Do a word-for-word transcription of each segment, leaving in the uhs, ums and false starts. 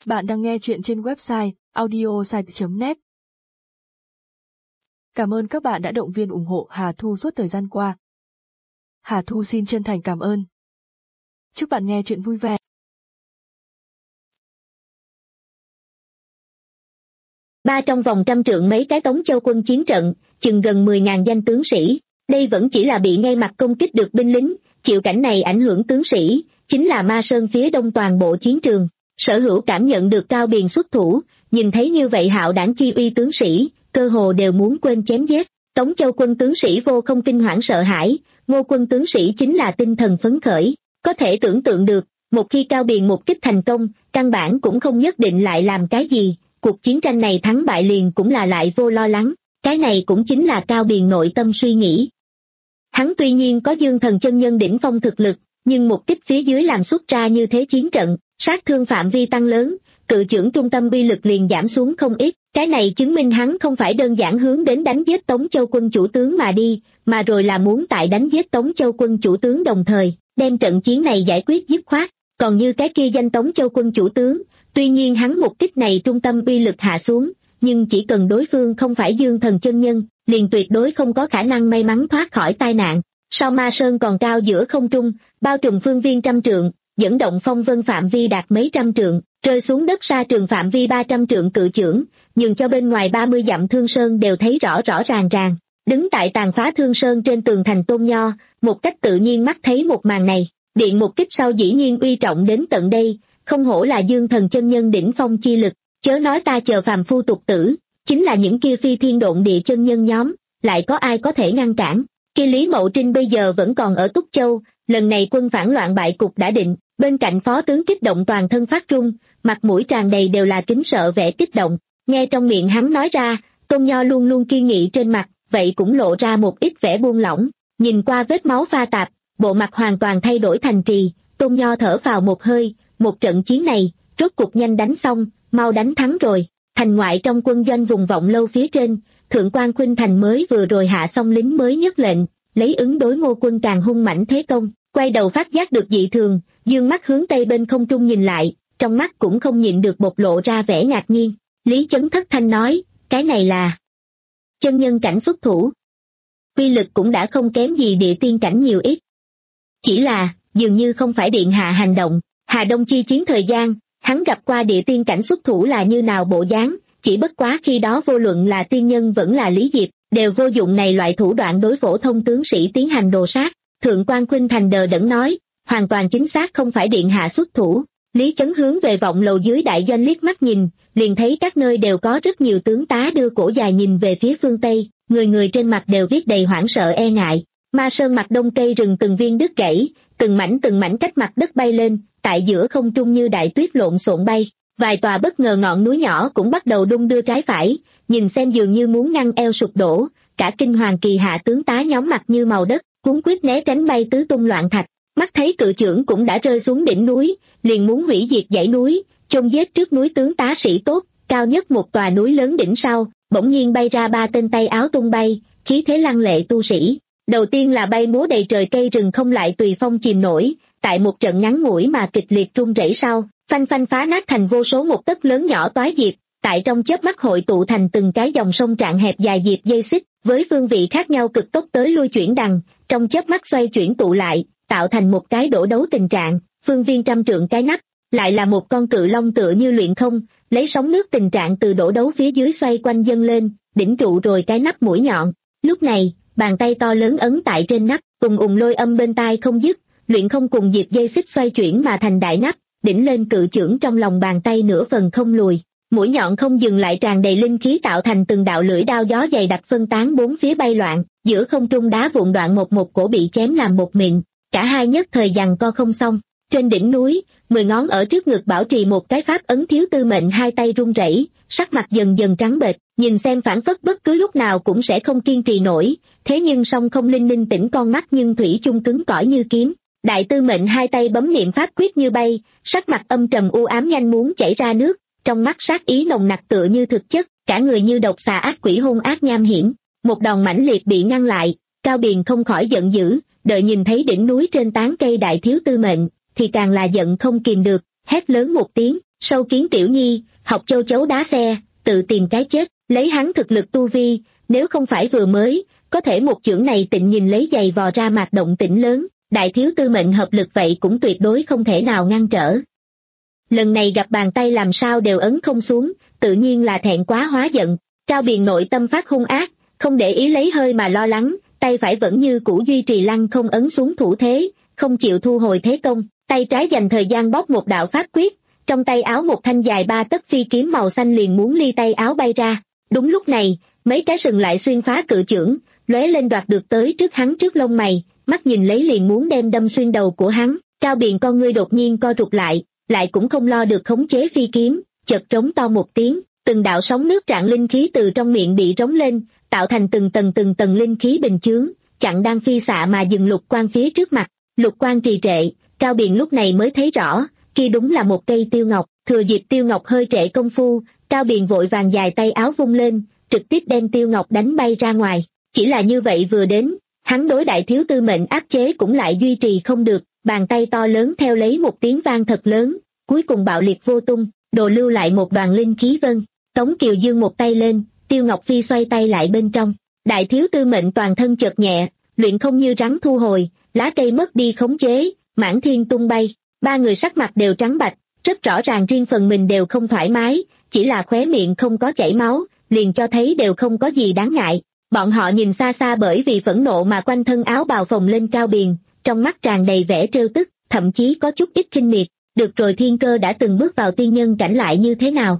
Bạn đang nghe chuyện trên website audiosite chấm net. Cảm ơn các bạn đã động viên ủng hộ Hà Thu suốt thời gian qua. Hà Thu xin chân thành cảm ơn. Chúc bạn nghe chuyện vui vẻ. Ba trong vòng trăm trượng mấy cái Tống Châu quân chiến trận, chừng gần mười ngàn danh tướng sĩ, đây vẫn chỉ là bị ngay mặt công kích được binh lính, chịu cảnh này ảnh hưởng tướng sĩ, chính là Ma Sơn phía đông toàn bộ chiến trường. Sở Hữu cảm nhận được Cao Biền xuất thủ, nhìn thấy như vậy hạo đảng chi uy tướng sĩ, cơ hồ đều muốn quên chém giết. Tống Châu quân tướng sĩ vô không kinh hoảng sợ hãi, Ngô quân tướng sĩ chính là tinh thần phấn khởi. Có thể tưởng tượng được, một khi Cao Biền một kích thành công, căn bản cũng không nhất định lại làm cái gì, cuộc chiến tranh này thắng bại liền cũng là lại vô lo lắng. Cái này cũng chính là Cao Biền nội tâm suy nghĩ. Hắn tuy nhiên có Dương Thần chân nhân đỉnh phong thực lực, nhưng một kích phía dưới làm xuất ra như thế chiến trận, sát thương phạm vi tăng lớn, cự chưởng trung tâm uy lực liền giảm xuống không ít. Cái này chứng minh hắn không phải đơn giản hướng đến đánh giết Tống Châu quân chủ tướng mà đi, mà rồi là muốn tại đánh giết Tống Châu quân chủ tướng đồng thời, đem trận chiến này giải quyết dứt khoát. Còn như cái kia danh Tống Châu quân chủ tướng, tuy nhiên hắn một kích này trung tâm uy lực hạ xuống, nhưng chỉ cần đối phương không phải Dương Thần chân nhân, liền tuyệt đối không có khả năng may mắn thoát khỏi tai nạn. Sau Ma Sơn còn cao giữa không trung, bao trùm phương viên trăm trượng, dẫn động phong vân phạm vi đạt mấy trăm trượng, rơi xuống đất xa trường phạm vi ba trăm trượng cự chưởng, nhường cho bên ngoài ba mươi dặm Thương Sơn đều thấy rõ rõ ràng ràng. Đứng tại tàn phá Thương Sơn trên tường thành Tôn Nho, một cách tự nhiên mắt thấy một màn này, điện một kích sau dĩ nhiên uy trọng đến tận đây, không hổ là Dương Thần chân nhân đỉnh phong chi lực, chớ nói ta chờ phàm phu tục tử, chính là những kia phi thiên độn địa chân nhân nhóm, lại có ai có thể ngăn cản. Kia Lý Mậu Trinh bây giờ vẫn còn ở Túc Châu, lần này quân phản loạn bại cục đã định, bên cạnh phó tướng kích động toàn thân phát run, mặt mũi tràn đầy đều là kính sợ vẻ kích động. Nghe trong miệng hắn nói ra, Tôn Nho luôn luôn kiên nghị trên mặt, vậy cũng lộ ra một ít vẻ buông lỏng, nhìn qua vết máu pha tạp, bộ mặt hoàn toàn thay đổi thành trì, Tôn Nho thở phào một hơi, một trận chiến này, rốt cục nhanh đánh xong, mau đánh thắng rồi. Thành ngoại trong quân doanh vùng Vọng Lâu phía trên, Thượng quan Khuynh Thành mới vừa rồi hạ xong lính mới nhất lệnh, lấy ứng đối Ngô quân càng hung mãnh thế công, quay đầu phát giác được dị thường, dương mắt hướng tây bên không trung nhìn lại, trong mắt cũng không nhịn được bộc lộ ra vẻ ngạc nhiên. Lý Chấn thất thanh nói, cái này là chân nhân cảnh xuất thủ, uy lực cũng đã không kém gì địa tiên cảnh nhiều ít. Chỉ là, dường như không phải điện hạ hành động. Hà Đông chi chiến thời gian, hắn gặp qua địa tiên cảnh xuất thủ là như nào bộ dáng, chỉ bất quá khi đó vô luận là tiên nhân vẫn là Lý Diệp, đều vô dụng này loại thủ đoạn đối phổ thông tướng sĩ tiến hành đồ sát. Thượng quan Khuynh Thành đờ đẫn nói, hoàn toàn chính xác không phải điện hạ xuất thủ. Lý Chấn hướng về Vọng Lầu dưới đại doanh liếc mắt nhìn, liền thấy các nơi đều có rất nhiều tướng tá đưa cổ dài nhìn về phía phương Tây, người người trên mặt đều viết đầy hoảng sợ e ngại. Ma Sơn mặt đông cây rừng từng viên đứt gãy, từng mảnh từng mảnh cách mặt đất bay lên, tại giữa không trung như đại tuyết lộn xộn bay. Vài tòa bất ngờ ngọn núi nhỏ cũng bắt đầu đung đưa trái phải, nhìn xem dường như muốn ngăn eo sụp đổ. Cả kinh hoàng kỳ hạ tướng tá nhóm mặt như màu đất, cuốn quyết né tránh bay tứ tung loạn thạch. Mắt thấy cự chưởng cũng đã rơi xuống đỉnh núi, liền muốn hủy diệt dãy núi, chôn giết trước núi tướng tá sĩ tốt. Cao nhất một tòa núi lớn đỉnh sau, bỗng nhiên bay ra ba tên tay áo tung bay, khí thế lăng lệ tu sĩ. Đầu tiên là bay múa đầy trời cây rừng không lại tùy phong chìm nổi, tại một trận ngắn ngủi mà kịch liệt rung rẩy sau, phanh phanh phá nát thành vô số một tấc lớn nhỏ toái diệp, tại trong chớp mắt hội tụ thành từng cái dòng sông trạng hẹp dài diệp dây xích, với phương vị khác nhau cực tốc tới lui chuyển đằng, trong chớp mắt xoay chuyển tụ lại, tạo thành một cái đổ đấu tình trạng, phương viên trăm trượng cái nắp, lại là một con cự long tựa như luyện không, lấy sóng nước tình trạng từ đổ đấu phía dưới xoay quanh dâng lên, đỉnh trụ rồi cái nắp mũi nhọn. Lúc này, bàn tay to lớn ấn tại trên nắp, ùng ùng lôi âm bên tai không dứt, luyện không cùng diệp dây xích xoay chuyển mà thành đại nắp, đỉnh lên cự chưởng trong lòng bàn tay nửa phần không lùi. Mũi nhọn không dừng lại tràn đầy linh khí tạo thành từng đạo lưỡi đao gió dày đặc phân tán bốn phía bay loạn, giữa không trung đá vụn đoạn một một cổ bị chém làm một mịn, cả hai nhất thời giằng co không xong. Trên đỉnh núi, mười ngón ở trước ngực bảo trì một cái pháp ấn Thiếu Tư Mệnh hai tay run rẩy, sắc mặt dần dần trắng bệch, nhìn xem phản phất bất cứ lúc nào cũng sẽ không kiên trì nổi, thế nhưng song không linh linh tĩnh con mắt nhưng thủy chung cứng cỏi như kiếm. Đại Tư Mệnh hai tay bấm niệm pháp quyết như bay, sắc mặt âm trầm u ám nhanh muốn chảy ra nước, trong mắt sát ý nồng nặc tựa như thực chất, cả người như độc xà ác quỷ hung ác nham hiểm. Một đòn mãnh liệt bị ngăn lại, Cao Biền không khỏi giận dữ, đợi nhìn thấy đỉnh núi trên tán cây Đại Thiếu Tư Mệnh, thì càng là giận không kìm được, hét lớn một tiếng, Sâu kiến tiểu nhi, học châu chấu đá xe, tự tìm cái chết, lấy hắn thực lực tu vi, nếu không phải vừa mới, có thể một chưởng này tịnh nhìn lấy giày vò ra mạc động tĩnh lớn, đại thiếu tư mệnh hợp lực vậy cũng tuyệt đối không thể nào ngăn trở. Lần này gặp bàn tay làm sao đều ấn không xuống, tự nhiên là thẹn quá hóa giận, Cao Biền nội tâm phát hung ác, không để ý lấy hơi mà lo lắng, tay phải vẫn như cũ duy trì lăng không ấn xuống thủ thế, không chịu thu hồi thế công, tay trái dành thời gian bóp một đạo pháp quyết, trong tay áo một thanh dài ba tấc phi kiếm màu xanh liền muốn ly tay áo bay ra. Đúng lúc này, mấy cái sừng lại xuyên phá cự chưởng, lóe lên đoạt được tới trước hắn trước lông mày, mắt nhìn lấy liền muốn đem đâm xuyên đầu của hắn. Cao Biền con ngươi đột nhiên co rụt lại, lại cũng không lo được khống chế phi kiếm, chợt trống to một tiếng, từng đạo sóng nước trạng linh khí từ trong miệng bị rống lên, tạo thành từng tầng từng tầng linh khí bình chướng, chặn đang phi xạ mà dừng lục quang phía trước mặt. Lục quang trì trệ, Cao Biền lúc này mới thấy rõ, kia đúng là một cây tiêu ngọc. Thừa dịp tiêu ngọc hơi trễ công phu, Cao Biền vội vàng dài tay áo vung lên, trực tiếp đem tiêu ngọc đánh bay ra ngoài. Chỉ là như vậy vừa đến, hắn đối đại thiếu tư mệnh áp chế cũng lại duy trì không được, bàn tay to lớn theo lấy một tiếng vang thật lớn, cuối cùng bạo liệt vô tung, đồ lưu lại một đoàn linh khí vân. Tống Kiều Dương một tay lên, tiêu ngọc phi xoay tay lại bên trong, đại thiếu tư mệnh toàn thân chợt nhẹ, luyện không như rắn thu hồi, lá cây mất đi khống chế, mãn thiên tung bay, ba người sắc mặt đều trắng bạch, rất rõ ràng riêng phần mình đều không thoải mái, chỉ là khóe miệng không có chảy máu, liền cho thấy đều không có gì đáng ngại. Bọn họ nhìn xa xa bởi vì phẫn nộ mà quanh thân áo bào phồng lên Cao Biền, trong mắt tràn đầy vẻ trêu tức, thậm chí có chút ít khinh miệt. Được rồi, thiên cơ đã từng bước vào tiên nhân cảnh lại như thế nào?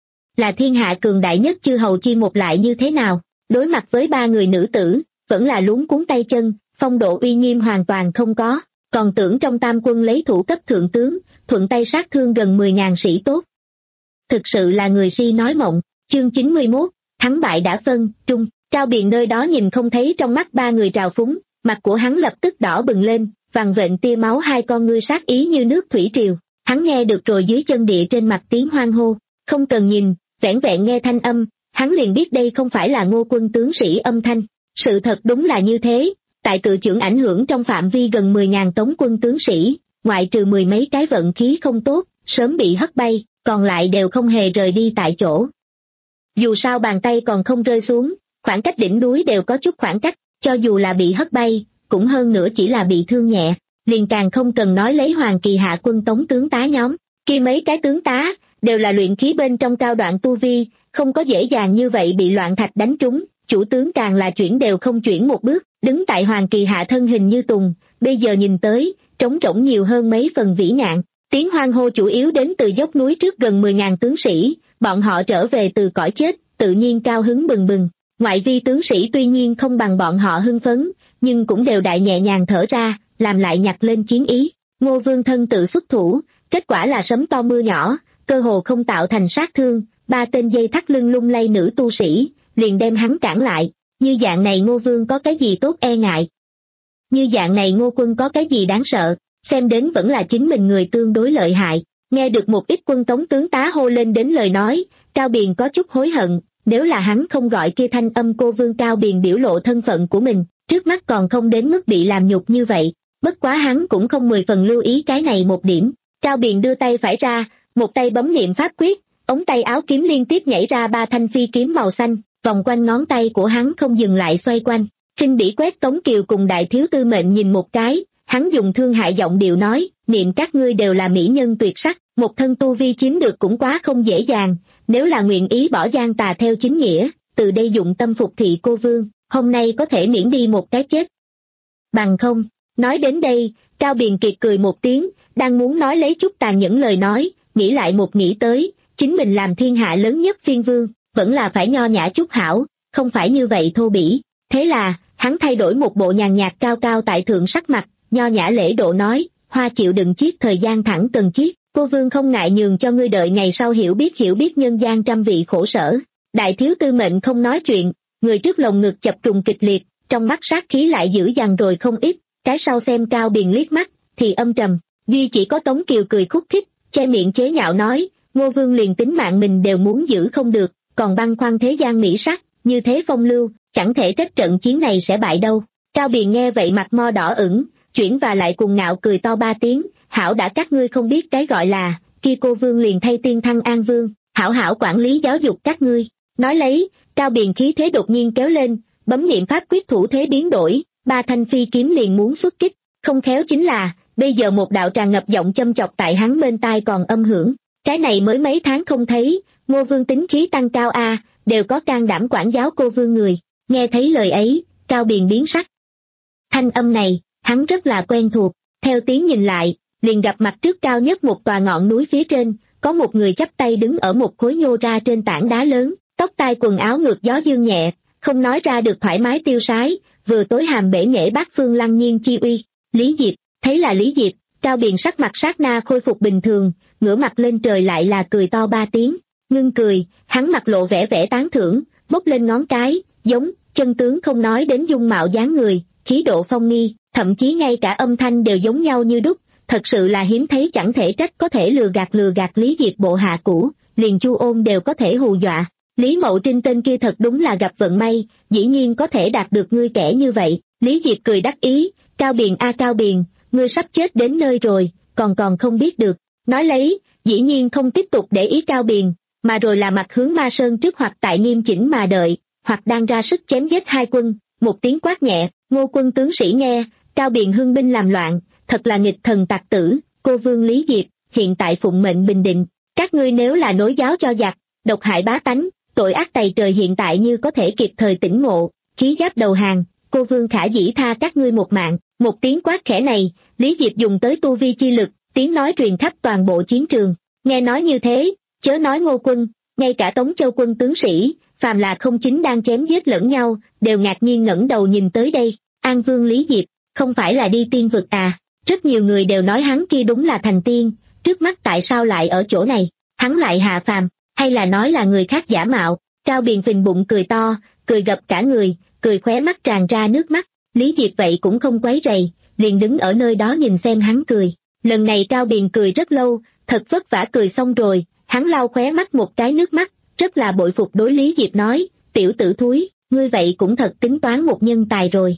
Là thiên hạ cường đại nhất chư hầu chi một lại như thế nào? Đối mặt với ba người nữ tử, vẫn là luống cuống tay chân, phong độ uy nghiêm hoàn toàn không có, còn tưởng trong tam quân lấy thủ cấp thượng tướng, thuận tay sát thương gần mười ngàn sĩ tốt. Thực sự là người si nói mộng. Chương chín mươi mốt, thắng bại đã phân, trung. Cao Biền nơi đó nhìn không thấy trong mắt ba người trào phúng, mặt của hắn lập tức đỏ bừng lên, vằn vện tia máu, hai con ngươi sát ý như nước thủy triều. Hắn nghe được rồi dưới chân địa trên mặt tiếng hoan hô, không cần nhìn, vẻn vẹn nghe thanh âm, hắn liền biết đây không phải là Ngô quân tướng sĩ âm thanh. Sự thật đúng là như thế, tại cự chưởng ảnh hưởng trong phạm vi gần mười ngàn tống quân tướng sĩ, ngoại trừ mười mấy cái vận khí không tốt, sớm bị hất bay, còn lại đều không hề rời đi tại chỗ. Dù sao bàn tay còn không rơi xuống, khoảng cách đỉnh núi đều có chút khoảng cách, cho dù là bị hất bay, cũng hơn nữa chỉ là bị thương nhẹ, liền càng không cần nói lấy Hoàng Kỳ hạ quân tống tướng tá nhóm, kia mấy cái tướng tá, đều là luyện khí bên trong cao đoạn tu vi, không có dễ dàng như vậy bị loạn thạch đánh trúng, chủ tướng càng là chuyển đều không chuyển một bước, đứng tại Hoàng Kỳ hạ thân hình như tùng, bây giờ nhìn tới, trống rỗng nhiều hơn mấy phần vĩ ngạn. Tiếng hoan hô chủ yếu đến từ dốc núi trước gần mười ngàn tướng sĩ, bọn họ trở về từ cõi chết, tự nhiên cao hứng bừng bừng. Ngoại vi tướng sĩ tuy nhiên không bằng bọn họ hưng phấn, nhưng cũng đều đại nhẹ nhàng thở ra, làm lại nhặt lên chiến ý. Ngô Vương thân tự xuất thủ, kết quả là sấm to mưa nhỏ, cơ hồ không tạo thành sát thương, ba tên dây thắt lưng lung lay nữ tu sĩ, liền đem hắn cản lại. Như dạng này Ngô Vương có cái gì tốt e ngại? Như dạng này Ngô Quân có cái gì đáng sợ? Xem đến vẫn là chính mình người tương đối lợi hại. Nghe được một ít quân tống tướng tá hô lên đến lời nói, Cao Biền có chút hối hận, nếu là hắn không gọi kia thanh âm cô Vương. Cao Biền biểu lộ thân phận của mình, trước mắt còn không đến mức bị làm nhục như vậy, bất quá hắn cũng không mười phần lưu ý cái này một điểm. Cao Biền đưa tay phải ra, một tay bấm niệm pháp quyết, ống tay áo kiếm liên tiếp nhảy ra ba thanh phi kiếm màu xanh, vòng quanh ngón tay của hắn không dừng lại xoay quanh. Khinh bỉ quét Tống Kiều cùng đại thiếu tư mệnh nhìn một cái, hắn dùng thương hại giọng điệu nói, niệm các ngươi đều là mỹ nhân tuyệt sắc, một thân tu vi chiếm được cũng quá không dễ dàng, nếu là nguyện ý bỏ gian tà theo chính nghĩa, từ đây dụng tâm phục thị cô Vương, hôm nay có thể miễn đi một cái chết. Bằng không, nói đến đây, Cao Biền Kiệt cười một tiếng, đang muốn nói lấy chút tàn nhẫn lời nói, nghĩ lại một nghĩ tới, chính mình làm thiên hạ lớn nhất phiên vương, vẫn là phải nho nhã chút hảo, không phải như vậy thô bỉ. Thế là, hắn thay đổi một bộ nhàn nhạt cao cao tại thượng sắc mặt, nho nhã lễ độ nói, hoa chịu đựng chiết thời gian thẳng cần chiết, cô Vương không ngại nhường cho ngươi đợi ngày sau hiểu biết hiểu biết nhân gian trăm vị khổ sở. Đại thiếu tư mệnh không nói chuyện, người trước lồng ngực chập trùng kịch liệt, trong mắt sát khí lại dữ dằn rồi không ít, cái sau xem Cao Biền liếc mắt, thì âm trầm, duy chỉ có Tống Kiều cười khúc khích, che miệng chế nhạo nói, Ngô Vương liền tính mạng mình đều muốn giữ không được, còn băn khoăn thế gian mỹ sắc, như thế phong lưu, chẳng thể trách trận chiến này sẽ bại đâu. Cao Biền nghe vậy mặt mo đỏ ửng, chuyển và lại cùng ngạo cười to ba tiếng, hảo đã các ngươi không biết cái gọi là, kia cô vương liền thay tiên thăng an vương, hảo hảo quản lý giáo dục các ngươi. Nói lấy, Cao Biền khí thế đột nhiên kéo lên, bấm niệm pháp quyết thủ thế biến đổi, ba thanh phi kiếm liền muốn xuất kích, không khéo chính là, bây giờ một đạo tràn ngập giọng châm chọc tại hắn bên tai còn âm hưởng, cái này mới mấy tháng không thấy, Ngô vương tính khí tăng cao a, à, đều có can đảm quản giáo cô vương người. Nghe thấy lời ấy, Cao Biền biến sắc. Thanh âm này, hắn rất là quen thuộc, theo tiếng nhìn lại, liền gặp mặt trước cao nhất một tòa ngọn núi phía trên, có một người chắp tay đứng ở một khối nhô ra trên tảng đá lớn, tóc tai quần áo ngược gió dương nhẹ, không nói ra được thoải mái tiêu sái, vừa tối hàm bể nghệ bát phương lăng nhiên chi uy. Lý Diệp, thấy là Lý Diệp, Cao Biền sắc mặt sát na khôi phục bình thường, ngửa mặt lên trời lại là cười to ba tiếng, ngưng cười, hắn mặt lộ vẻ vẻ tán thưởng, bốc lên ngón cái, giống, chân tướng không nói đến dung mạo dáng người, khí độ phong nghi, thậm chí ngay cả âm thanh đều giống nhau như đúc, thật sự là hiếm thấy, chẳng thể trách có thể lừa gạt lừa gạt Lý Diệp bộ hạ cũ, liền Chu Ôn đều có thể hù dọa. Lý Mậu Trinh tên kia thật đúng là gặp vận may, dĩ nhiên có thể đạt được ngươi kẻ như vậy. Lý Diệp cười đắc ý, Cao Biền a Cao Biền, ngươi sắp chết đến nơi rồi, còn còn không biết được. Nói lấy, dĩ nhiên không tiếp tục để ý Cao Biền, mà rồi là mặt hướng Ma Sơn trước hoặc tại nghiêm chỉnh mà đợi, hoặc đang ra sức chém giết hai quân, một tiếng quát nhẹ, Ngô quân tướng sĩ nghe, Cao Biền hưng binh làm loạn, thật là nghịch thần tặc tử, cô vương Lý Diệp, hiện tại phụng mệnh bình định, các ngươi nếu là nối giáo cho giặc, độc hại bá tánh, tội ác tày trời, hiện tại như có thể kịp thời tỉnh ngộ, khí giáp đầu hàng, cô vương khả dĩ tha các ngươi một mạng. Một tiếng quát khẽ này, Lý Diệp dùng tới tu vi chi lực, tiếng nói truyền khắp toàn bộ chiến trường. Nghe nói như thế, chớ nói Ngô quân, ngay cả Tống Châu quân tướng sĩ, phàm là không chính đang chém giết lẫn nhau, đều ngạc nhiên ngẩng đầu nhìn tới đây. An vương Lý Diệp, không phải là đi tiên vực à? Rất nhiều người đều nói hắn kia đúng là thành tiên, trước mắt tại sao lại ở chỗ này? Hắn lại hạ phàm, hay là nói là người khác giả mạo? Cao Biền phình bụng cười to, cười gập cả người, cười khóe mắt tràn ra nước mắt. Lý Diệp vậy cũng không quấy rầy, liền đứng ở nơi đó nhìn xem hắn cười. Lần này Cao Biền cười rất lâu, thật vất vả cười xong rồi, hắn lau khóe mắt một cái nước mắt, rất là bội phục đối Lý Diệp nói, tiểu tử thúi, ngươi vậy cũng thật tính toán một nhân tài rồi.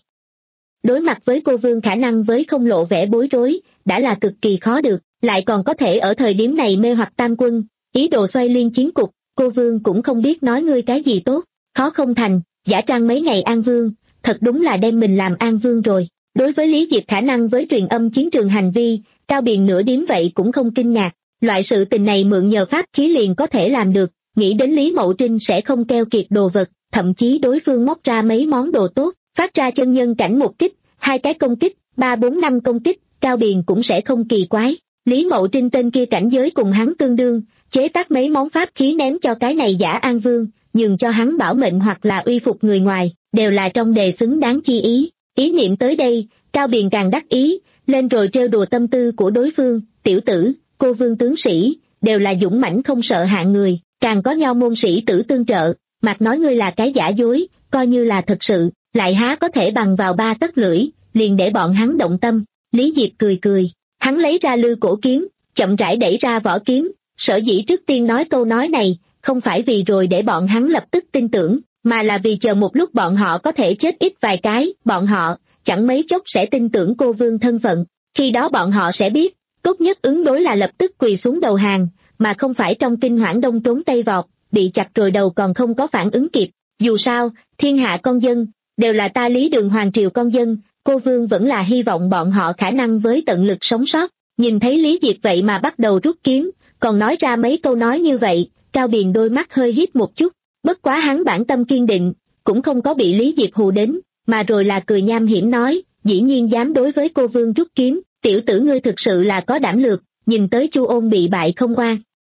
Đối mặt với cô vương khả năng với không lộ vẻ bối rối, đã là cực kỳ khó được, lại còn có thể ở thời điểm này mê hoặc tam quân, ý đồ xoay liên chiến cục, cô vương cũng không biết nói ngươi cái gì tốt, khó không thành, giả trang mấy ngày an vương, thật đúng là đem mình làm an vương rồi. Đối với Lý Diệp khả năng với truyền âm chiến trường hành vi, Cao Biền nửa điểm vậy cũng không kinh ngạc, loại sự tình này mượn nhờ pháp khí liền có thể làm được, nghĩ đến Lý Mậu Trinh sẽ không keo kiệt đồ vật, thậm chí đối phương móc ra mấy món đồ tốt, phát ra chân nhân cảnh một kích, hai cái công kích, ba bốn năm công kích, Cao Biền cũng sẽ không kỳ quái. Lý Mậu Trinh tên kia cảnh giới cùng hắn tương đương, chế tác mấy món pháp khí ném cho cái này giả an vương, nhường cho hắn bảo mệnh hoặc là uy phục người ngoài, đều là trong đề xứng đáng chi ý. Ý niệm tới đây, Cao Biền càng đắc ý, lên rồi trêu đùa tâm tư của đối phương, tiểu tử, cô vương tướng sĩ, đều là dũng mãnh không sợ hạng người, càng có nho môn sĩ tử tương trợ, mặc nói ngươi là cái giả dối, coi như là thật sự, lại há có thể bằng vào ba tấc lưỡi, liền để bọn hắn động tâm. Lý Diệp cười cười, hắn lấy ra lư cổ kiếm, chậm rãi đẩy ra vỏ kiếm, sở dĩ trước tiên nói câu nói này, không phải vì rồi để bọn hắn lập tức tin tưởng, mà là vì chờ một lúc bọn họ có thể chết ít vài cái, bọn họ chẳng mấy chốc sẽ tin tưởng cô vương thân phận, khi đó bọn họ sẽ biết, tốt nhất ứng đối là lập tức quỳ xuống đầu hàng, mà không phải trong kinh hoảng đông trốn tây vọt, bị chặt rồi đầu còn không có phản ứng kịp. Dù sao, thiên hạ con dân, đều là ta Lý Đường hoàng triều con dân, cô vương vẫn là hy vọng bọn họ khả năng với tận lực sống sót. Nhìn thấy Lý Diệp vậy mà bắt đầu rút kiếm, còn nói ra mấy câu nói như vậy, Cao Biền đôi mắt hơi híp một chút, bất quá hắn bản tâm kiên định, cũng không có bị Lý Diệp hù đến, mà rồi là cười nham hiểm nói, dĩ nhiên dám đối với cô vương rút kiếm, tiểu tử ngươi thực sự là có đảm lược, nhìn tới Chu Ôn bị bại không oan.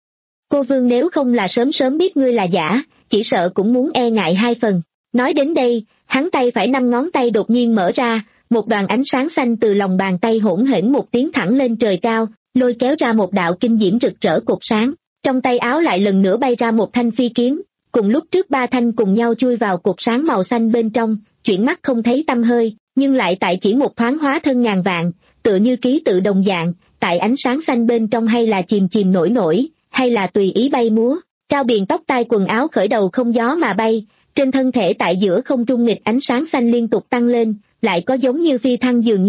Cô vương nếu không là sớm sớm biết ngươi là giả, chỉ sợ cũng muốn e ngại hai phần. Nói đến đây, hắn tay phải năm ngón tay đột nhiên mở ra, một đoàn ánh sáng xanh từ lòng bàn tay hỗn hển một tiếng thẳng lên trời cao, lôi kéo ra một đạo kinh diễm rực rỡ cột sáng. Trong tay áo lại lần nữa bay ra một thanh phi kiếm, cùng lúc trước ba thanh cùng nhau chui vào cột sáng màu xanh bên trong, chuyển mắt không thấy tăm hơi, nhưng lại tại chỉ một thoáng hóa thân ngàn vạn, tựa như ký tự đồng dạng, tại ánh sáng xanh bên trong hay là chìm chìm nổi nổi, hay là tùy ý bay múa. Cao Biền tóc tai quần áo khởi đầu không gió mà bay, trên thân thể tại giữa không trung nghịch ánh sáng xanh liên tục tăng lên, lại có giống như phi thăng dường như,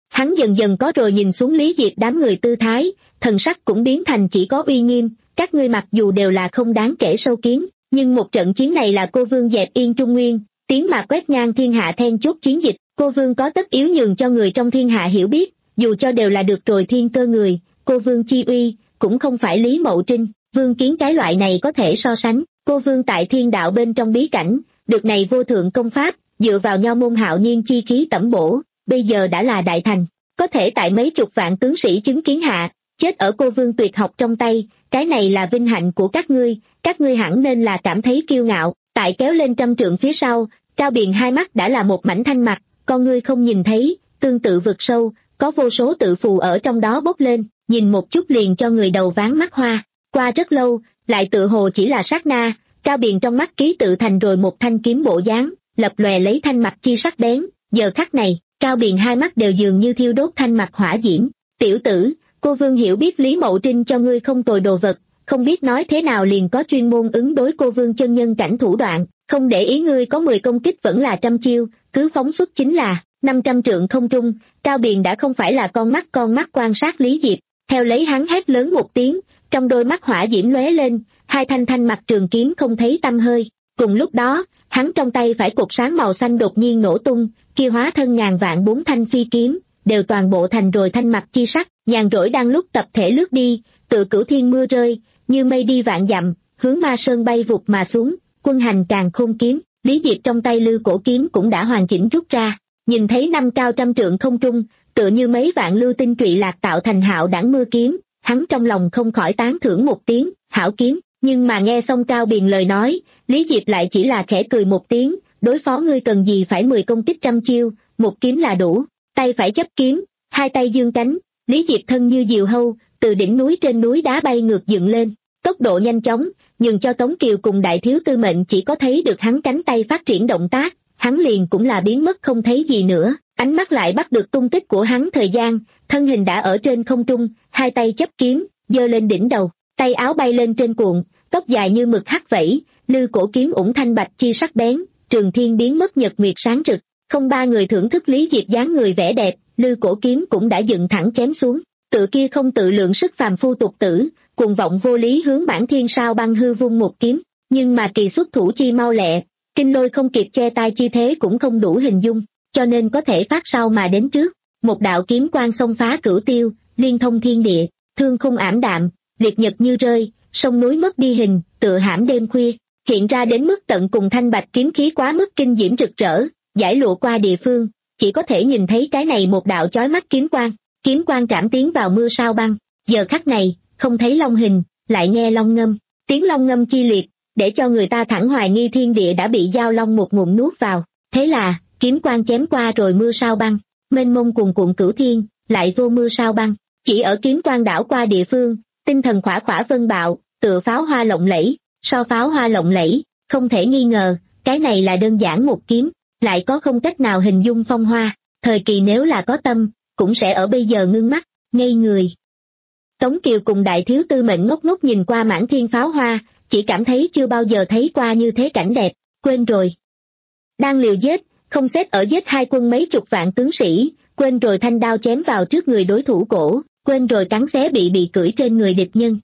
Hắn dần dần có rồi nhìn xuống Lý Diệp đám người tư thái, thần sắc cũng biến thành chỉ có uy nghiêm, các ngươi mặc dù đều là không đáng kể sâu kiến, nhưng một trận chiến này là cô vương dẹp yên Trung Nguyên, tiếng mà quét ngang thiên hạ then chốt chiến dịch, cô vương có tất yếu nhường cho người trong thiên hạ hiểu biết, dù cho đều là được rồi thiên cơ người, cô vương chi uy, cũng không phải Lý Mậu Trinh, Vương Kiến cái loại này có thể so sánh, cô vương tại thiên đạo bên trong bí cảnh, được này vô thượng công pháp, dựa vào nho môn hạo nhiên chi khí tẩm bổ, bây giờ đã là đại thành, có thể tại mấy chục vạn tướng sĩ chứng kiến hạ, chết ở cô vương tuyệt học trong tay, cái này là vinh hạnh của các ngươi, các ngươi hẳn nên là cảm thấy kiêu ngạo, tại kéo lên trăm trượng phía sau, Cao Biền hai mắt đã là một mảnh thanh mặt, con ngươi không nhìn thấy, tương tự vực sâu, có vô số tự phù ở trong đó bốc lên, nhìn một chút liền cho người đầu váng mắt hoa, qua rất lâu, lại tự hồ chỉ là sát na, Cao Biền trong mắt ký tự thành rồi một thanh kiếm bộ dáng, lập lòe lấy thanh mặt chi sắc bén, giờ khắc này, Cao Biền hai mắt đều dường như thiêu đốt thanh mặt hỏa diễm, tiểu tử, cô vương hiểu biết Lý Mậu Trinh cho ngươi không tồi đồ vật, không biết nói thế nào liền có chuyên môn ứng đối cô vương chân nhân cảnh thủ đoạn, không để ý ngươi có mười công kích vẫn là trăm chiêu, cứ phóng xuất chính là năm trăm trượng không trung, Cao Biền đã không phải là con mắt con mắt quan sát Lý Diệp, theo lấy hắn hét lớn một tiếng, trong đôi mắt hỏa diễm lóe lên, hai thanh thanh mặt trường kiếm không thấy tăm hơi, cùng lúc đó, hắn trong tay phải cột sáng màu xanh đột nhiên nổ tung, kia hóa thân ngàn vạn bốn thanh phi kiếm, đều toàn bộ thành rồi thanh mặt chi sắc, nhàn rỗi đang lúc tập thể lướt đi, tự cửu thiên mưa rơi, như mây đi vạn dặm, hướng Ma Sơn bay vụt mà xuống, quân hành càng khôn kiếm, Lý Diệp trong tay lư cổ kiếm cũng đã hoàn chỉnh rút ra, nhìn thấy năm cao trăm trượng không trung, tựa như mấy vạn lưu tinh trụy lạc tạo thành hạo đẳng mưa kiếm, hắn trong lòng không khỏi tán thưởng một tiếng, hảo kiếm, nhưng mà nghe xong Cao Biền lời nói, Lý Diệp lại chỉ là khẽ cười một tiếng, đối phó ngươi cần gì phải mười công kích trăm chiêu, một kiếm là đủ, tay phải chấp kiếm, hai tay dương cánh, Lý Diệp thân như diều hâu, từ đỉnh núi trên núi đá bay ngược dựng lên, tốc độ nhanh chóng, nhưng cho Tống Kiều cùng Đại Thiếu Tư Mệnh chỉ có thấy được hắn cánh tay phát triển động tác, hắn liền cũng là biến mất không thấy gì nữa, ánh mắt lại bắt được tung tích của hắn thời gian, thân hình đã ở trên không trung, hai tay chấp kiếm, giơ lên đỉnh đầu, tay áo bay lên trên cuộn, tóc dài như mực hắt vẫy, lư cổ kiếm ủng thanh bạch chi sắc bén, trường thiên biến mất nhật nguyệt sáng rực, không ba người thưởng thức Lý Diệp dáng người vẻ đẹp, lư cổ kiếm cũng đã dựng thẳng chém xuống, tự kia không tự lượng sức phàm phu tục tử, cuồng vọng vô lý hướng Mãn Thiên Sao Băng hư vung một kiếm, nhưng mà kỳ xuất thủ chi mau lẹ, kinh lôi không kịp che tay chi thế cũng không đủ hình dung, cho nên có thể phát sau mà đến trước, một đạo kiếm quang xông phá cửu tiêu, liên thông thiên địa, thương khung ảm đạm, liệt nhật như rơi, sông núi mất đi hình, tựa hãm đêm khuya, hiện ra đến mức tận cùng thanh bạch kiếm khí quá mức kinh diễm rực rỡ, giải lụa qua địa phương, chỉ có thể nhìn thấy cái này một đạo chói mắt kiếm quang, kiếm quang trảm tiến vào mưa sao băng, giờ khắc này, không thấy long hình, lại nghe long ngâm, tiếng long ngâm chi liệt, để cho người ta thẳng hoài nghi thiên địa đã bị giao long một ngụm nuốt vào, thế là, kiếm quang chém qua rồi mưa sao băng, mênh mông cuồn cuộn cửu thiên, lại vô mưa sao băng, chỉ ở kiếm quang đảo qua địa phương, tinh thần khỏa khỏa vân bạo, tựa pháo hoa lộng lẫy, so pháo hoa lộng lẫy, không thể nghi ngờ, cái này là đơn giản một kiếm, lại có không cách nào hình dung phong hoa, thời kỳ nếu là có tâm, cũng sẽ ở bây giờ ngưng mắt, ngây người. Tống Kiều cùng Đại Thiếu Tư Mệnh ngốc ngốc nhìn qua mãn thiên pháo hoa, chỉ cảm thấy chưa bao giờ thấy qua như thế cảnh đẹp, quên rồi. Đang liều giết, không xét ở giết hai quân mấy chục vạn tướng sĩ, quên rồi thanh đao chém vào trước người đối thủ cổ, quên rồi cắn xé bị bị cưỡi trên người địch nhân.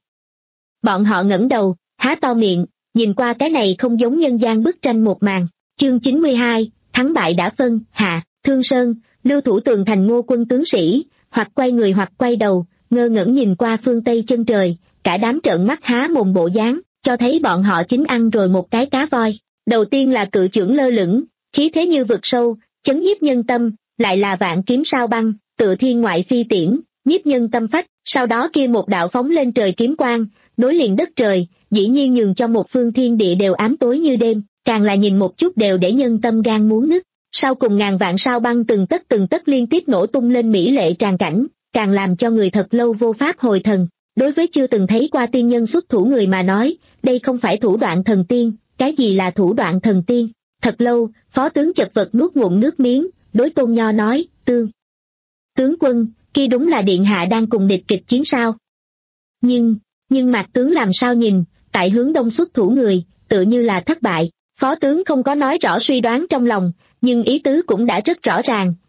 Bọn họ ngẩng đầu, há to miệng, nhìn qua cái này không giống nhân gian bức tranh một màn. Chương chín mươi hai, thắng bại đã phân, hạ, Thương Sơn, lưu thủ tường thành Ngô quân tướng sĩ, hoặc quay người hoặc quay đầu, ngơ ngẩn nhìn qua phương Tây chân trời, cả đám trợn mắt há mồm bộ dáng, cho thấy bọn họ chính ăn rồi một cái cá voi. Đầu tiên là cự chưởng lơ lửng, khí thế như vực sâu, chấn nhiếp nhân tâm, lại là vạn kiếm sao băng, tựa thiên ngoại phi tiễn, nhiếp nhân tâm phách, sau đó kia một đạo phóng lên trời kiếm quang, nối liền đất trời, dĩ nhiên nhường cho một phương thiên địa đều ám tối như đêm, càng là nhìn một chút đều để nhân tâm gan muốn nứt. Sau cùng ngàn vạn sao băng từng tấc từng tấc liên tiếp nổ tung lên mỹ lệ tràn cảnh, càng làm cho người thật lâu vô pháp hồi thần. Đối với chưa từng thấy qua tiên nhân xuất thủ người mà nói, đây không phải thủ đoạn thần tiên, cái gì là thủ đoạn thần tiên? Thật lâu, phó tướng chật vật nuốt ngụm nước miếng, đối Tôn Nho nói, tương. Tướng quân, kia đúng là điện hạ đang cùng địch kịch chiến sao? Nhưng, nhưng Mạc tướng làm sao nhìn, tại hướng đông xuất thủ người, tự như là thất bại. Phó tướng không có nói rõ suy đoán trong lòng, nhưng ý tứ cũng đã rất rõ ràng,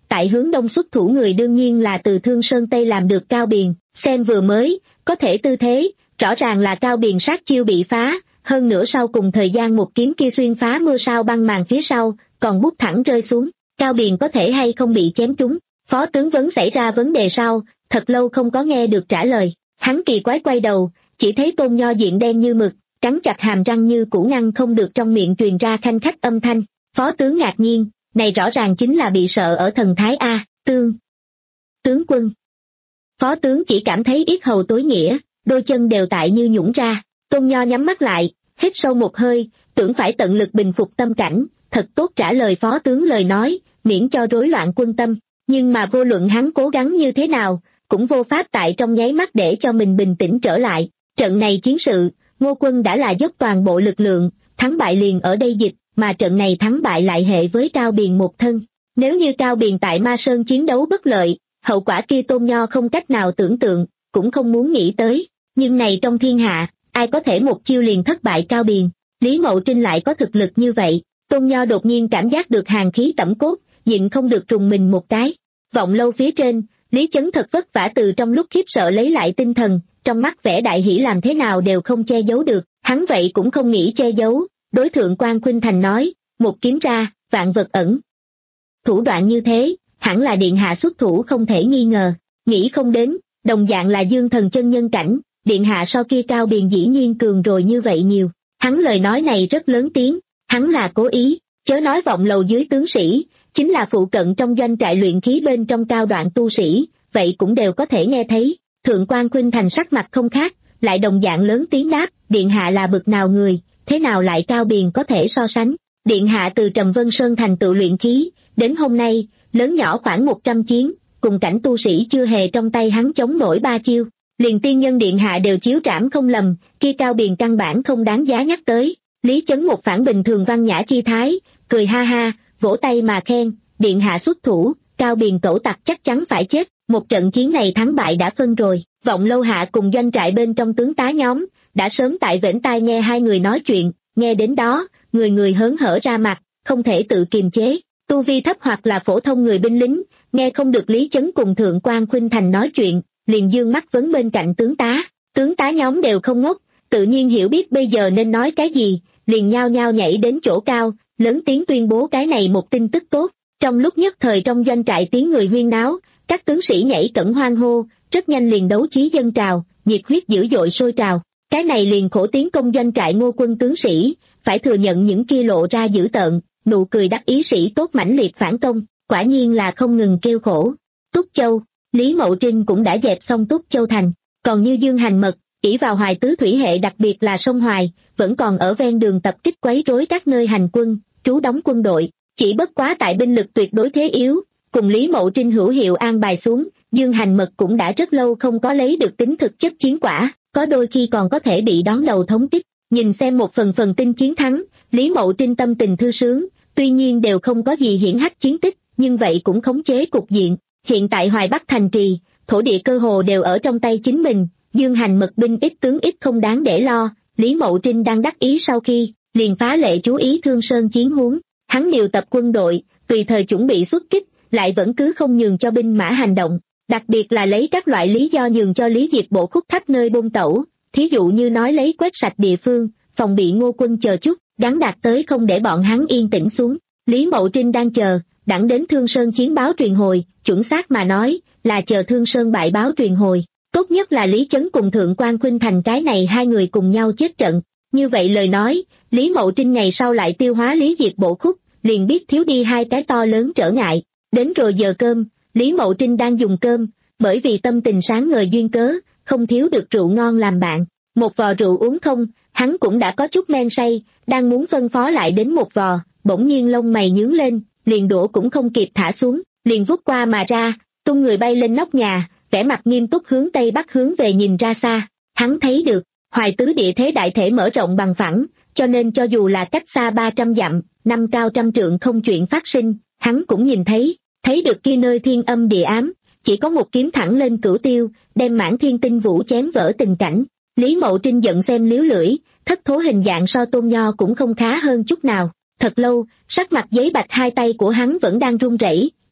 tại hướng đông xuất thủ người đương nhiên là từ Thương Sơn Tây làm được Cao Biền, xem vừa mới, có thể tư thế, rõ ràng là Cao Biền sát chiêu bị phá, hơn nữa sau cùng thời gian một kiếm kia xuyên phá mưa sao băng màn phía sau, còn bút thẳng rơi xuống, Cao Biền có thể hay không bị chém trúng, Phó tướng vấn xảy ra vấn đề sau, thật lâu không có nghe được trả lời, hắn kỳ quái quay đầu, chỉ thấy Tôn Nho diện đen như mực, cắn chặt hàm răng như cũ ngăn không được trong miệng truyền ra khanh khách âm thanh, Phó tướng ngạc nhiên, này rõ ràng chính là bị sợ ở thần thái A, tương. Tướng quân. Phó tướng chỉ cảm thấy yết hầu tối nghĩa, đôi chân đều tại như nhũn ra, Tôn Nho nhắm mắt lại, hít sâu một hơi, tưởng phải tận lực bình phục tâm cảnh, thật tốt trả lời phó tướng lời nói, miễn cho rối loạn quân tâm, nhưng mà vô luận hắn cố gắng như thế nào, cũng vô pháp tại trong nháy mắt để cho mình bình tĩnh trở lại, trận này chiến sự, Ngô quân đã là dốc toàn bộ lực lượng, thắng bại liền ở đây dịch, mà trận này thắng bại lại hệ với Cao Biền một thân, nếu như Cao Biền tại Ma Sơn chiến đấu bất lợi, hậu quả kia Tôn Nho không cách nào tưởng tượng, cũng không muốn nghĩ tới, nhưng này trong thiên hạ, ai có thể một chiêu liền thất bại Cao Biền, Lý Mậu Trinh lại có thực lực như vậy, Tôn Nho đột nhiên cảm giác được hàn khí tẩm cốt, nhịn không được trùng mình một cái, vọng lâu phía trên, Lý Chấn thật vất vả từ trong lúc khiếp sợ lấy lại tinh thần, trong mắt vẻ đại hỷ làm thế nào đều không che giấu được, hắn vậy cũng không nghĩ che giấu, đối thượng quan Khuynh Thành nói, một kiếm ra, vạn vật ẩn. Thủ đoạn như thế, hẳn là điện hạ xuất thủ không thể nghi ngờ, nghĩ không đến, đồng dạng là dương thần chân nhân cảnh, điện hạ so kia Cao Biền dĩ nhiên cường rồi như vậy nhiều, hắn lời nói này rất lớn tiếng, hắn là cố ý, chớ nói vọng lầu dưới tướng sĩ, chính là phụ cận trong doanh trại luyện khí bên trong cao đoạn tu sĩ, vậy cũng đều có thể nghe thấy, thượng quan Khuynh Thành sắc mặt không khác, lại đồng dạng lớn tiếng đáp, điện hạ là bực nào người, thế nào lại Cao Biền có thể so sánh, điện hạ từ Trầm Vân Sơn thành tựu luyện khí, đến hôm nay, lớn nhỏ khoảng một trăm chiến, cùng cảnh tu sĩ chưa hề trong tay hắn chống nổi ba chiêu, liền tiên nhân điện hạ đều chiếu trảm không lầm, kia Cao Biền căn bản không đáng giá nhắc tới, Lý Chấn một phản bình thường văn nhã chi thái, cười ha ha, vỗ tay mà khen, điện hạ xuất thủ, Cao Biền cẩu tặc chắc chắn phải chết, một trận chiến này thắng bại đã phân rồi, vọng lâu hạ cùng doanh trại bên trong tướng tá nhóm, đã sớm tại vểnh tai nghe hai người nói chuyện, nghe đến đó, người người hớn hở ra mặt, không thể tự kiềm chế, tu vi thấp hoặc là phổ thông người binh lính, nghe không được Lý Chấn cùng thượng quan Khuynh Thành nói chuyện, liền dương mắt vấn bên cạnh tướng tá, tướng tá nhóm đều không ngốc, tự nhiên hiểu biết bây giờ nên nói cái gì, liền nhao nhao nhảy đến chỗ cao, lớn tiếng tuyên bố cái này một tin tức tốt, trong lúc nhất thời trong doanh trại tiếng người huyên náo, các tướng sĩ nhảy cẫng hoan hô, rất nhanh liền đấu chí dân trào, nhiệt huyết dữ dội sôi trào, cái này liền khổ tiến công doanh trại Ngô quân tướng sĩ, phải thừa nhận những kia lộ ra dữ tợn, nụ cười đắc ý sĩ tốt mãnh liệt phản công, quả nhiên là không ngừng kêu khổ. Túc Châu, Lý Mậu Trinh cũng đã dẹp xong Túc Châu thành, còn như Dương Hành Mật, ỷ vào Hoài tứ thủy hệ đặc biệt là sông Hoài, vẫn còn ở ven đường tập kích quấy rối các nơi hành quân, trú đóng quân đội, chỉ bất quá tại binh lực tuyệt đối thế yếu, cùng Lý Mậu Trinh hữu hiệu an bài xuống, Dương Hành Mật cũng đã rất lâu không có lấy được tính thực chất chiến quả, có đôi khi còn có thể bị đón đầu thống kích, nhìn xem một phần phần tin chiến thắng, Lý Mậu Trinh tâm tình thư sướng, tuy nhiên đều không có gì hiển hách chiến tích, nhưng vậy cũng khống chế cục diện, hiện tại Hoài Bắc thành trì, thổ địa cơ hồ đều ở trong tay chính mình, Dương Hành Mật binh ít tướng ít không đáng để lo, Lý Mậu Trinh đang đắc ý sau khi, liền phá lệ chú ý Thương Sơn chiến huống, hắn điều tập quân đội, tùy thời chuẩn bị xuất kích, lại vẫn cứ không nhường cho binh mã hành động, đặc biệt là lấy các loại lý do nhường cho Lý Diệp Bộ khúc thắt nơi bôn tẩu, thí dụ như nói lấy quét sạch địa phương, phòng bị Ngô quân chờ chút, gắn đạt tới không để bọn hắn yên tĩnh xuống. Lý Mậu Trinh đang chờ, đặng đến Thương Sơn chiến báo truyền hồi, chuẩn xác mà nói, là chờ Thương Sơn bại báo truyền hồi. Tốt nhất là Lý Chấn cùng Thượng quan Khuynh Thành cái này hai người cùng nhau chết trận. Như vậy lời nói, Lý Mậu Trinh ngày sau lại tiêu hóa Lý Diệp Bộ khúc, liền biết thiếu đi hai cái to lớn trở ngại. Đến rồi giờ cơm, Lý Mậu Trinh đang dùng cơm, bởi vì tâm tình sáng ngời duyên cớ, không thiếu được rượu ngon làm bạn. Một vò rượu uống không, hắn cũng đã có chút men say, đang muốn phân phó lại đến một vò, bỗng nhiên lông mày nhướng lên, liền đũa cũng không kịp thả xuống, liền vút qua mà ra, tung người bay lên nóc nhà, vẻ mặt nghiêm túc hướng tây bắc hướng về nhìn ra xa. Hắn thấy được, Hoài tứ địa thế đại thể mở rộng bằng phẳng, cho nên cho dù là cách xa ba trăm dặm, năm cao trăm trượng không chuyện phát sinh, hắn cũng nhìn thấy, thấy được kia nơi thiên âm địa ám, chỉ có một kiếm thẳng lên cửu tiêu, đem mãn thiên tinh vũ chém vỡ tình cảnh. Lý Mậu Trinh giận xem liếu lưỡi, thất thố hình dạng so Tôn Nho cũng không khá hơn chút nào. Thật lâu, sắc mặt giấy bạch hai tay của hắn vẫn đang run rẩy,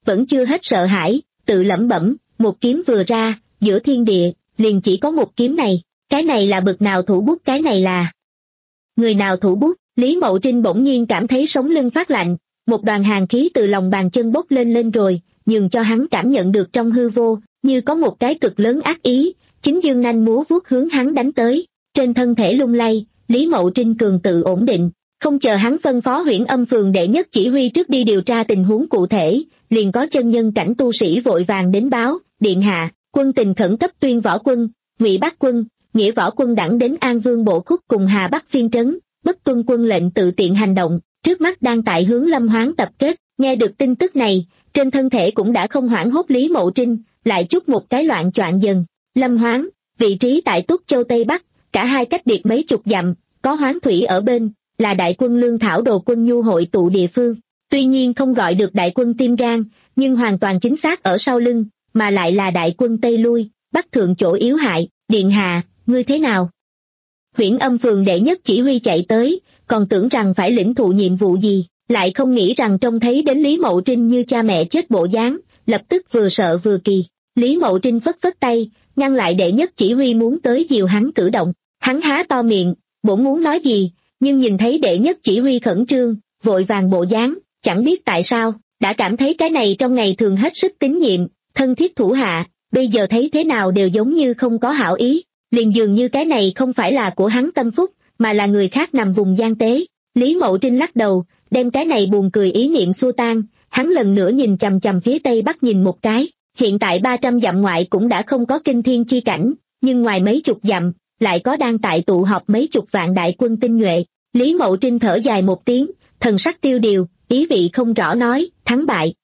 vẫn chưa hết sợ hãi, tự lẩm bẩm, một kiếm vừa ra, giữa thiên địa, liền chỉ có một kiếm này, cái này là bực nào thủ bút, cái này là người nào thủ bút. Lý Mậu Trinh bỗng nhiên cảm thấy sống lưng phát lạnh, một đoàn hàn khí từ lòng bàn chân bốc lên lên rồi, nhường cho hắn cảm nhận được trong hư vô, như có một cái cực lớn ác ý, chính dương nanh múa vuốt hướng hắn đánh tới. Trên thân thể lung lay, Lý Mậu Trinh cường tự ổn định, không chờ hắn phân phó Huyễn Âm Phường đệ nhất chỉ huy trước đi điều tra tình huống cụ thể, liền có chân nhân cảnh tu sĩ vội vàng đến báo, điện hạ, quân tình khẩn cấp tuyên võ quân, Ngụy Bắc quân, Nghĩa võ quân đẳng đến An Vương bộ khúc cùng Hà Bắc phiên trấn, bất tuân quân lệnh tự tiện hành động, trước mắt đang tại hướng Lâm Hoán tập kết. Nghe được tin tức này, trên thân thể cũng đã không hoảng hốt Lý Mậu Trinh, lại chút một cái loạn choạng dần. Lâm Hoán, vị trí tại Túc Châu Tây Bắc, cả hai cách biệt mấy chục dặm, có hoán thủy ở bên, là đại quân lương thảo đồ quân nhu hội tụ địa phương. Tuy nhiên không gọi được đại quân Tim Gan, nhưng hoàn toàn chính xác ở sau lưng, mà lại là đại quân Tây Lui, Bắc thượng chỗ yếu hại. Điện hạ, ngươi thế nào? Huyễn Âm Phường đệ nhất chỉ huy chạy tới, còn tưởng rằng phải lĩnh thụ nhiệm vụ gì, lại không nghĩ rằng trông thấy đến Lý Mậu Trinh như cha mẹ chết bộ dáng, lập tức vừa sợ vừa kỳ. Lý Mậu Trinh phất phất tay, ngăn lại đệ nhất chỉ huy muốn tới dìu hắn cử động. Hắn há to miệng, bổn muốn nói gì, nhưng nhìn thấy đệ nhất chỉ huy khẩn trương, vội vàng bộ dáng, chẳng biết tại sao, đã cảm thấy cái này trong ngày thường hết sức tín nhiệm, thân thiết thủ hạ, bây giờ thấy thế nào đều giống như không có hảo ý, liền dường như cái này không phải là của hắn tâm phúc, mà là người khác nằm vùng gian tế. Lý Mậu Trinh lắc đầu, đem cái này buồn cười ý niệm xua tan, hắn lần nữa nhìn chằm chằm phía Tây Bắc nhìn một cái, hiện tại ba trăm dặm ngoại cũng đã không có kinh thiên chi cảnh, nhưng ngoài mấy chục dặm, lại có đang tại tụ họp mấy chục vạn đại quân tinh nhuệ. Lý Mậu Trinh thở dài một tiếng, thần sắc tiêu điều, ý vị không rõ nói, thắng bại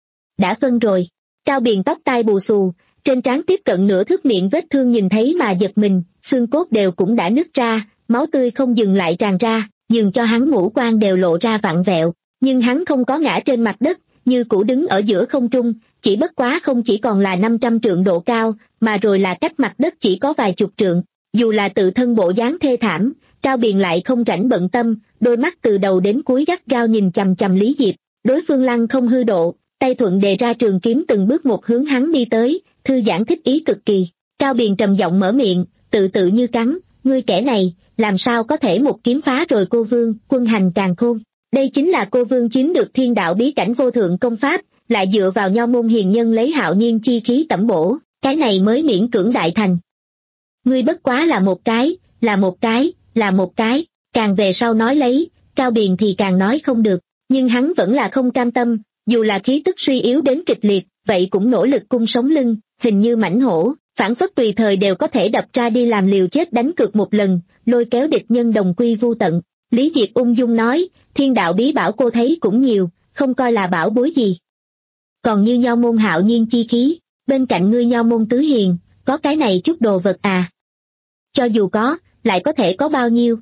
đã phân rồi. Cao Biền tóc tai bù xù, trên trán tiếp cận nửa thước miệng vết thương nhìn thấy mà giật mình, xương cốt đều cũng đã nứt ra, máu tươi không dừng lại tràn ra, dường cho hắn ngũ quan đều lộ ra vặn vẹo, nhưng hắn không có ngã trên mặt đất, như cũ đứng ở giữa không trung, chỉ bất quá không chỉ còn là năm trăm trượng độ cao, mà rồi là cách mặt đất chỉ có vài chục trượng. Dù là tự thân bộ dáng thê thảm, Cao Biền lại không rảnh bận tâm, đôi mắt từ đầu đến cuối gắt gao nhìn chằm chằm Lý Diệp. Đối phương lăng không hư độ, tay thuận đề ra trường kiếm từng bước một hướng hắn đi tới, thư giãn thích ý cực kỳ. Cao Biền trầm giọng mở miệng, tự tự như cắn, ngươi kẻ này, làm sao có thể một kiếm phá rồi cô vương, quân hành càn khôn. Đây chính là cô vương chiếm được thiên đạo bí cảnh vô thượng công pháp, lại dựa vào nho môn hiền nhân lấy hạo nhiên chi khí tẩm bổ, cái này mới miễn cưỡng đại thành. Ngươi bất quá là một cái, là một cái, là một cái, càng về sau nói lấy, Cao Biền thì càng nói không được, nhưng hắn vẫn là không cam tâm, dù là khí tức suy yếu đến kịch liệt, vậy cũng nỗ lực cung sống lưng, hình như mãnh hổ, phản phất tùy thời đều có thể đập ra đi làm liều chết đánh cược một lần, lôi kéo địch nhân đồng quy vu tận. Lý Diệp ung dung nói, thiên đạo bí bảo cô thấy cũng nhiều, không coi là bảo bối gì. Còn như nho môn hạo nhiên chi khí, bên cạnh ngươi nho môn tứ hiền, có cái này chút đồ vật à? Cho dù có, lại có thể có bao nhiêu?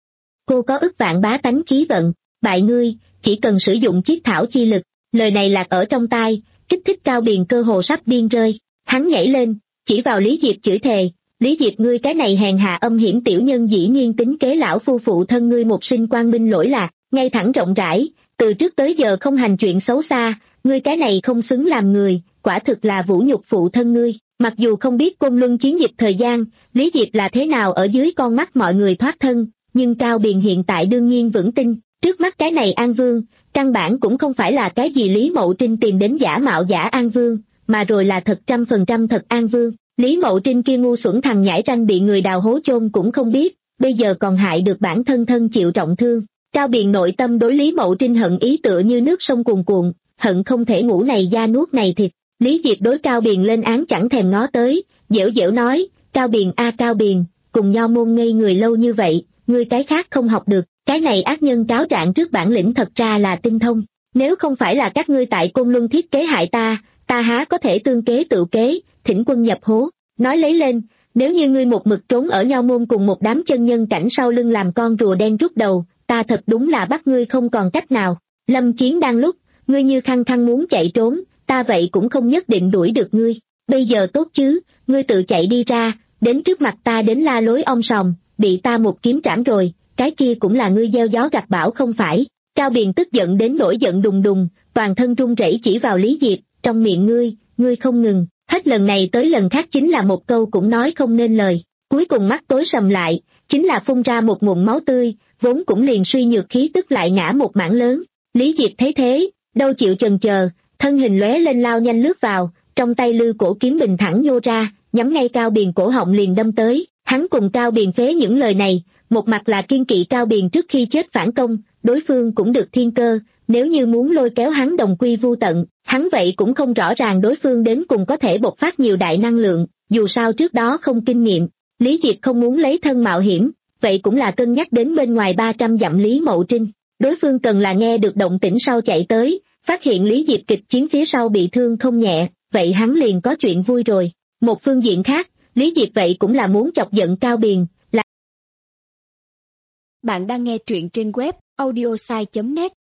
Cô có ức vạn bá tánh khí vận, bại ngươi, chỉ cần sử dụng chiết thảo chi lực. Lời này lạc ở trong tai, kích thích Cao Biền cơ hồ sắp điên rơi. Hắn nhảy lên, chỉ vào Lý Diệp chửi thề, Lý Diệp ngươi cái này hèn hạ âm hiểm tiểu nhân dĩ nhiên tính kế lão phu phụ thân ngươi một sinh quang minh lỗi lạc, ngay thẳng rộng rãi, từ trước tới giờ không hành chuyện xấu xa, ngươi cái này không xứng làm người, quả thực là vũ nhục phụ thân ngươi. Mặc dù không biết Côn Luân chiến dịch thời gian, Lý Diệp là thế nào ở dưới con mắt mọi người thoát thân, nhưng Cao Biền hiện tại đương nhiên vững tin, trước mắt cái này An Vương, căn bản cũng không phải là cái gì Lý Mậu Trinh tìm đến giả mạo giả An Vương, mà rồi là thật trăm phần trăm thật An Vương. Lý Mậu Trinh kia ngu xuẩn thằng nhãi ranh bị người đào hố chôn cũng không biết, bây giờ còn hại được bản thân thân chịu trọng thương. Cao Biền nội tâm đối Lý Mậu Trinh hận ý tựa như nước sông cuồn cuộn, hận không thể ngủ này da nuốt này thịt. Lý Diệp đối Cao Biền lên án chẳng thèm ngó tới, dễu dễu nói, Cao Biền a Cao Biền, cùng nho môn ngây người lâu như vậy, ngươi cái khác không học được, cái này ác nhân cáo trạng trước bản lĩnh thật ra là tinh thông, nếu không phải là các ngươi tại Côn Luân thiết kế hại ta, ta há có thể tương kế tự kế, thỉnh quân nhập hố. Nói lấy lên, nếu như ngươi một mực trốn ở nho môn cùng một đám chân nhân cảnh sau lưng làm con rùa đen rút đầu, ta thật đúng là bắt ngươi không còn cách nào. Lâm chiến đang lúc, ngươi như khăng khăng muốn chạy trốn, ta vậy cũng không nhất định đuổi được ngươi. Bây giờ tốt chứ, ngươi tự chạy đi ra, đến trước mặt ta đến la lối om sòm, bị ta một kiếm trảm rồi, cái kia cũng là ngươi gieo gió gặt bão không phải. Cao Biền tức giận đến nổi giận đùng đùng, toàn thân run rẩy chỉ vào Lý Diệp, trong miệng ngươi, ngươi không ngừng, hết lần này tới lần khác chính là một câu cũng nói không nên lời, cuối cùng mắt tối sầm lại, chính là phun ra một ngụm máu tươi, vốn cũng liền suy nhược khí tức lại ngã một mảng lớn. Lý Diệp thấy thế, đâu chịu chần chờ, thân hình lóe lên lao nhanh lướt vào, trong tay lư cổ kiếm bình thẳng nhô ra, nhắm ngay Cao Biền cổ họng liền đâm tới. Hắn cùng Cao Biền phế những lời này, một mặt là kiên kỵ Cao Biền trước khi chết phản công, đối phương cũng được thiên cơ, nếu như muốn lôi kéo hắn đồng quy vu tận, hắn vậy cũng không rõ ràng đối phương đến cùng có thể bộc phát nhiều đại năng lượng, dù sao trước đó không kinh nghiệm. Lý Diệp không muốn lấy thân mạo hiểm, vậy cũng là cân nhắc đến bên ngoài ba trăm dặm Lý Mậu Trinh, đối phương cần là nghe được động tĩnh sau chạy tới, phát hiện Lý Diệp kịch chiến phía sau bị thương không nhẹ, vậy hắn liền có chuyện vui rồi. Một phương diện khác, Lý Diệp vậy cũng là muốn chọc giận Cao Biền. Là... Bạn đang nghe truyện trên web audiosai chấm net.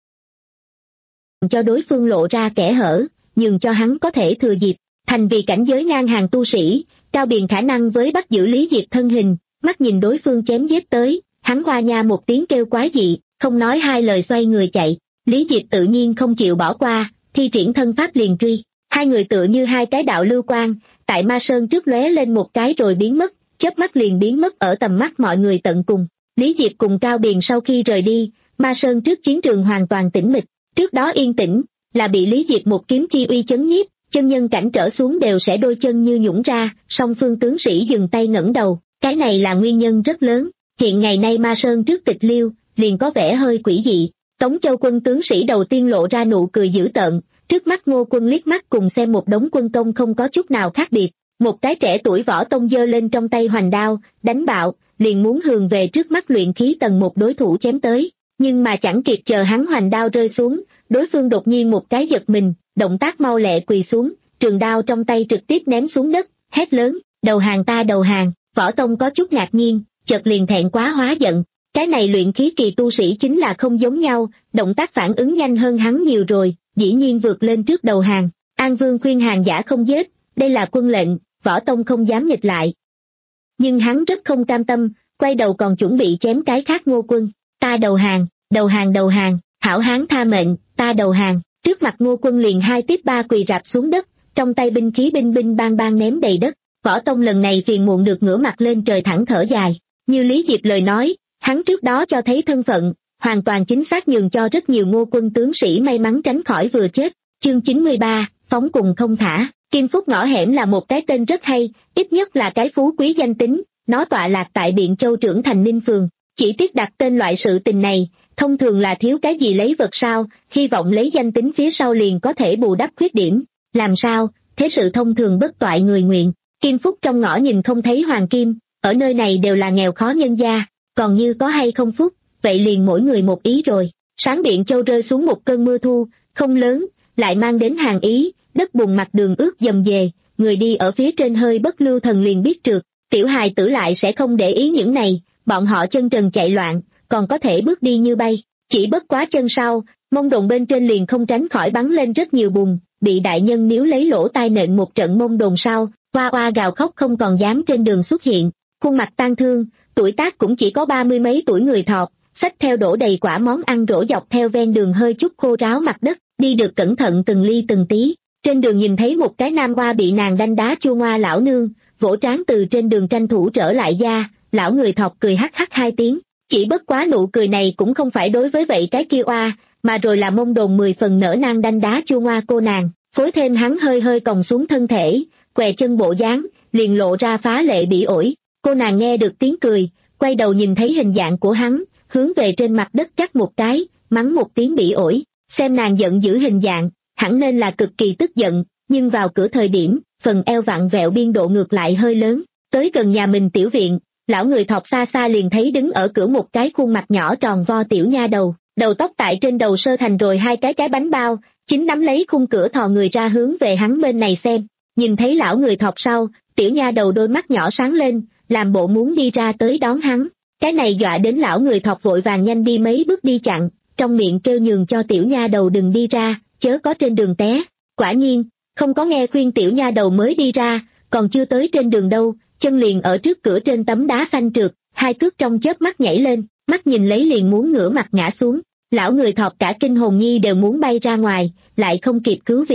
Cho đối phương lộ ra kẽ hở, nhường cho hắn có thể thừa dịp. Thành vì cảnh giới ngang hàng tu sĩ, Cao Biền khả năng với bắt giữ Lý Diệp thân hình, mắt nhìn đối phương chém giết tới, hắn hoa nha một tiếng kêu quái dị, không nói hai lời xoay người chạy. Lý Diệp tự nhiên không chịu bỏ qua, thi triển thân pháp liền truy. Hai người tựa như hai cái đạo lưu quang, tại Ma Sơn trước lóe lên một cái rồi biến mất, chớp mắt liền biến mất ở tầm mắt mọi người tận cùng. Lý Diệp cùng Cao Biền sau khi rời đi, Ma Sơn trước chiến trường hoàn toàn tĩnh mịch, trước đó yên tĩnh, là bị Lý Diệp một kiếm chi uy chấn nhiếp, chân nhân cảnh trở xuống đều sẽ đôi chân như nhũn ra, song phương tướng sĩ dừng tay ngẩng đầu, cái này là nguyên nhân rất lớn. Hiện ngày nay Ma Sơn trước tịch liêu, liền có vẻ hơi quỷ dị. Tống Châu quân tướng sĩ đầu tiên lộ ra nụ cười dữ tợn, trước mắt Ngô Quân liếc mắt cùng xem một đống quân công không có chút nào khác biệt. Một cái trẻ tuổi võ tông giơ lên trong tay hoành đao, đánh bạo, liền muốn hường về trước mắt luyện khí tầng một đối thủ chém tới. Nhưng mà chẳng kịp chờ hắn hoành đao rơi xuống, đối phương đột nhiên một cái giật mình, động tác mau lẹ quỳ xuống, trường đao trong tay trực tiếp ném xuống đất, hét lớn, đầu hàng ta đầu hàng. Võ tông có chút ngạc nhiên, chợt liền thẹn quá hóa giận. Cái này luyện khí kỳ tu sĩ chính là không giống nhau, động tác phản ứng nhanh hơn hắn nhiều rồi, dĩ nhiên vượt lên trước đầu hàng. An Vương khuyên hàng giả không giết, đây là quân lệnh, Võ tông không dám nghịch lại. Nhưng hắn rất không cam tâm, quay đầu còn chuẩn bị chém cái khác Ngô Quân. Ta đầu hàng, đầu hàng đầu hàng, hảo hán tha mệnh, ta đầu hàng. Trước mặt Ngô Quân liền hai tiếp ba quỳ rạp xuống đất, trong tay binh khí binh binh bang bang ném đầy đất. Võ tông lần này phiền muộn được ngửa mặt lên trời thẳng thở dài. Như Lý Diệp lời nói, hắn trước đó cho thấy thân phận, hoàn toàn chính xác nhường cho rất nhiều Ngô Quân tướng sĩ may mắn tránh khỏi vừa chết. Chương chín mươi ba, phóng cùng không thả. Kim Phúc ngõ hẻm là một cái tên rất hay, ít nhất là cái phú quý danh tính, nó tọa lạc tại Biện Châu trưởng thành Ninh Phường. Chỉ tiếc đặt tên loại sự tình này, thông thường là thiếu cái gì lấy vật sao, hy vọng lấy danh tính phía sau liền có thể bù đắp khuyết điểm. Làm sao, thế sự thông thường bất toại người nguyện. Kim Phúc trong ngõ nhìn không thấy hoàng kim, ở nơi này đều là nghèo khó nhân gia, còn như có hay không phúc, vậy liền mỗi người một ý rồi. Sáng Biện Châu rơi xuống một cơn mưa thu, không lớn, lại mang đến hàng ý, đất bùn mặt đường ướt dầm dề, người đi ở phía trên hơi bất lưu thần liền biết trượt. Tiểu hài tử lại sẽ không để ý những này, bọn họ chân trần chạy loạn, còn có thể bước đi như bay. Chỉ bất quá chân sau, mông đồn bên trên liền không tránh khỏi bắn lên rất nhiều bùn, bị đại nhân níu lấy lỗ tai nện một trận mông đồn sau, oa oa gào khóc không còn dám trên đường xuất hiện. Khuôn mặt tang thương, tuổi tác cũng chỉ có ba mươi mấy tuổi người thọt, xách theo đổ đầy quả món ăn rổ dọc theo ven đường hơi chút khô ráo mặt đất, đi được cẩn thận từng ly từng tí. Trên đường nhìn thấy một cái nam hoa bị nàng đanh đá chua ngoa lão nương, vỗ trán từ trên đường tranh thủ trở lại gia, lão người thọt cười hắc hắc hai tiếng. Chỉ bất quá nụ cười này cũng không phải đối với vậy cái kia oa, mà rồi là mông đồn mười phần nở nang đanh đá chua ngoa cô nàng, phối thêm hắn hơi hơi còng xuống thân thể, què chân bộ dáng, liền lộ ra phá lệ bỉ ổi. Cô nàng nghe được tiếng cười, quay đầu nhìn thấy hình dạng của hắn, hướng về trên mặt đất cắt một cái, mắng một tiếng bỉ ổi. Xem nàng giận dữ hình dạng, hẳn nên là cực kỳ tức giận, nhưng vào cửa thời điểm, phần eo vặn vẹo biên độ ngược lại hơi lớn. Tới gần nhà mình tiểu viện, lão người thọt xa xa liền thấy đứng ở cửa một cái khuôn mặt nhỏ tròn vo tiểu nha đầu, đầu tóc tại trên đầu sơ thành rồi hai cái cái bánh bao, chính nắm lấy khung cửa thò người ra hướng về hắn bên này xem. Nhìn thấy lão người thọt sau, tiểu nha đầu đôi mắt nhỏ sáng lên, làm bộ muốn đi ra tới đón hắn. Cái này dọa đến lão người thọt vội vàng nhanh đi mấy bước đi chặn, trong miệng kêu nhường cho tiểu nha đầu đừng đi ra, chớ có trên đường té. Quả nhiên, không có nghe khuyên tiểu nha đầu mới đi ra, còn chưa tới trên đường đâu, chân liền ở trước cửa trên tấm đá xanh trượt, hai cước trong chớp mắt nhảy lên, mắt nhìn lấy liền muốn ngửa mặt ngã xuống. Lão người thọt cả kinh hồn nhi đều muốn bay ra ngoài, lại không kịp cứu viện.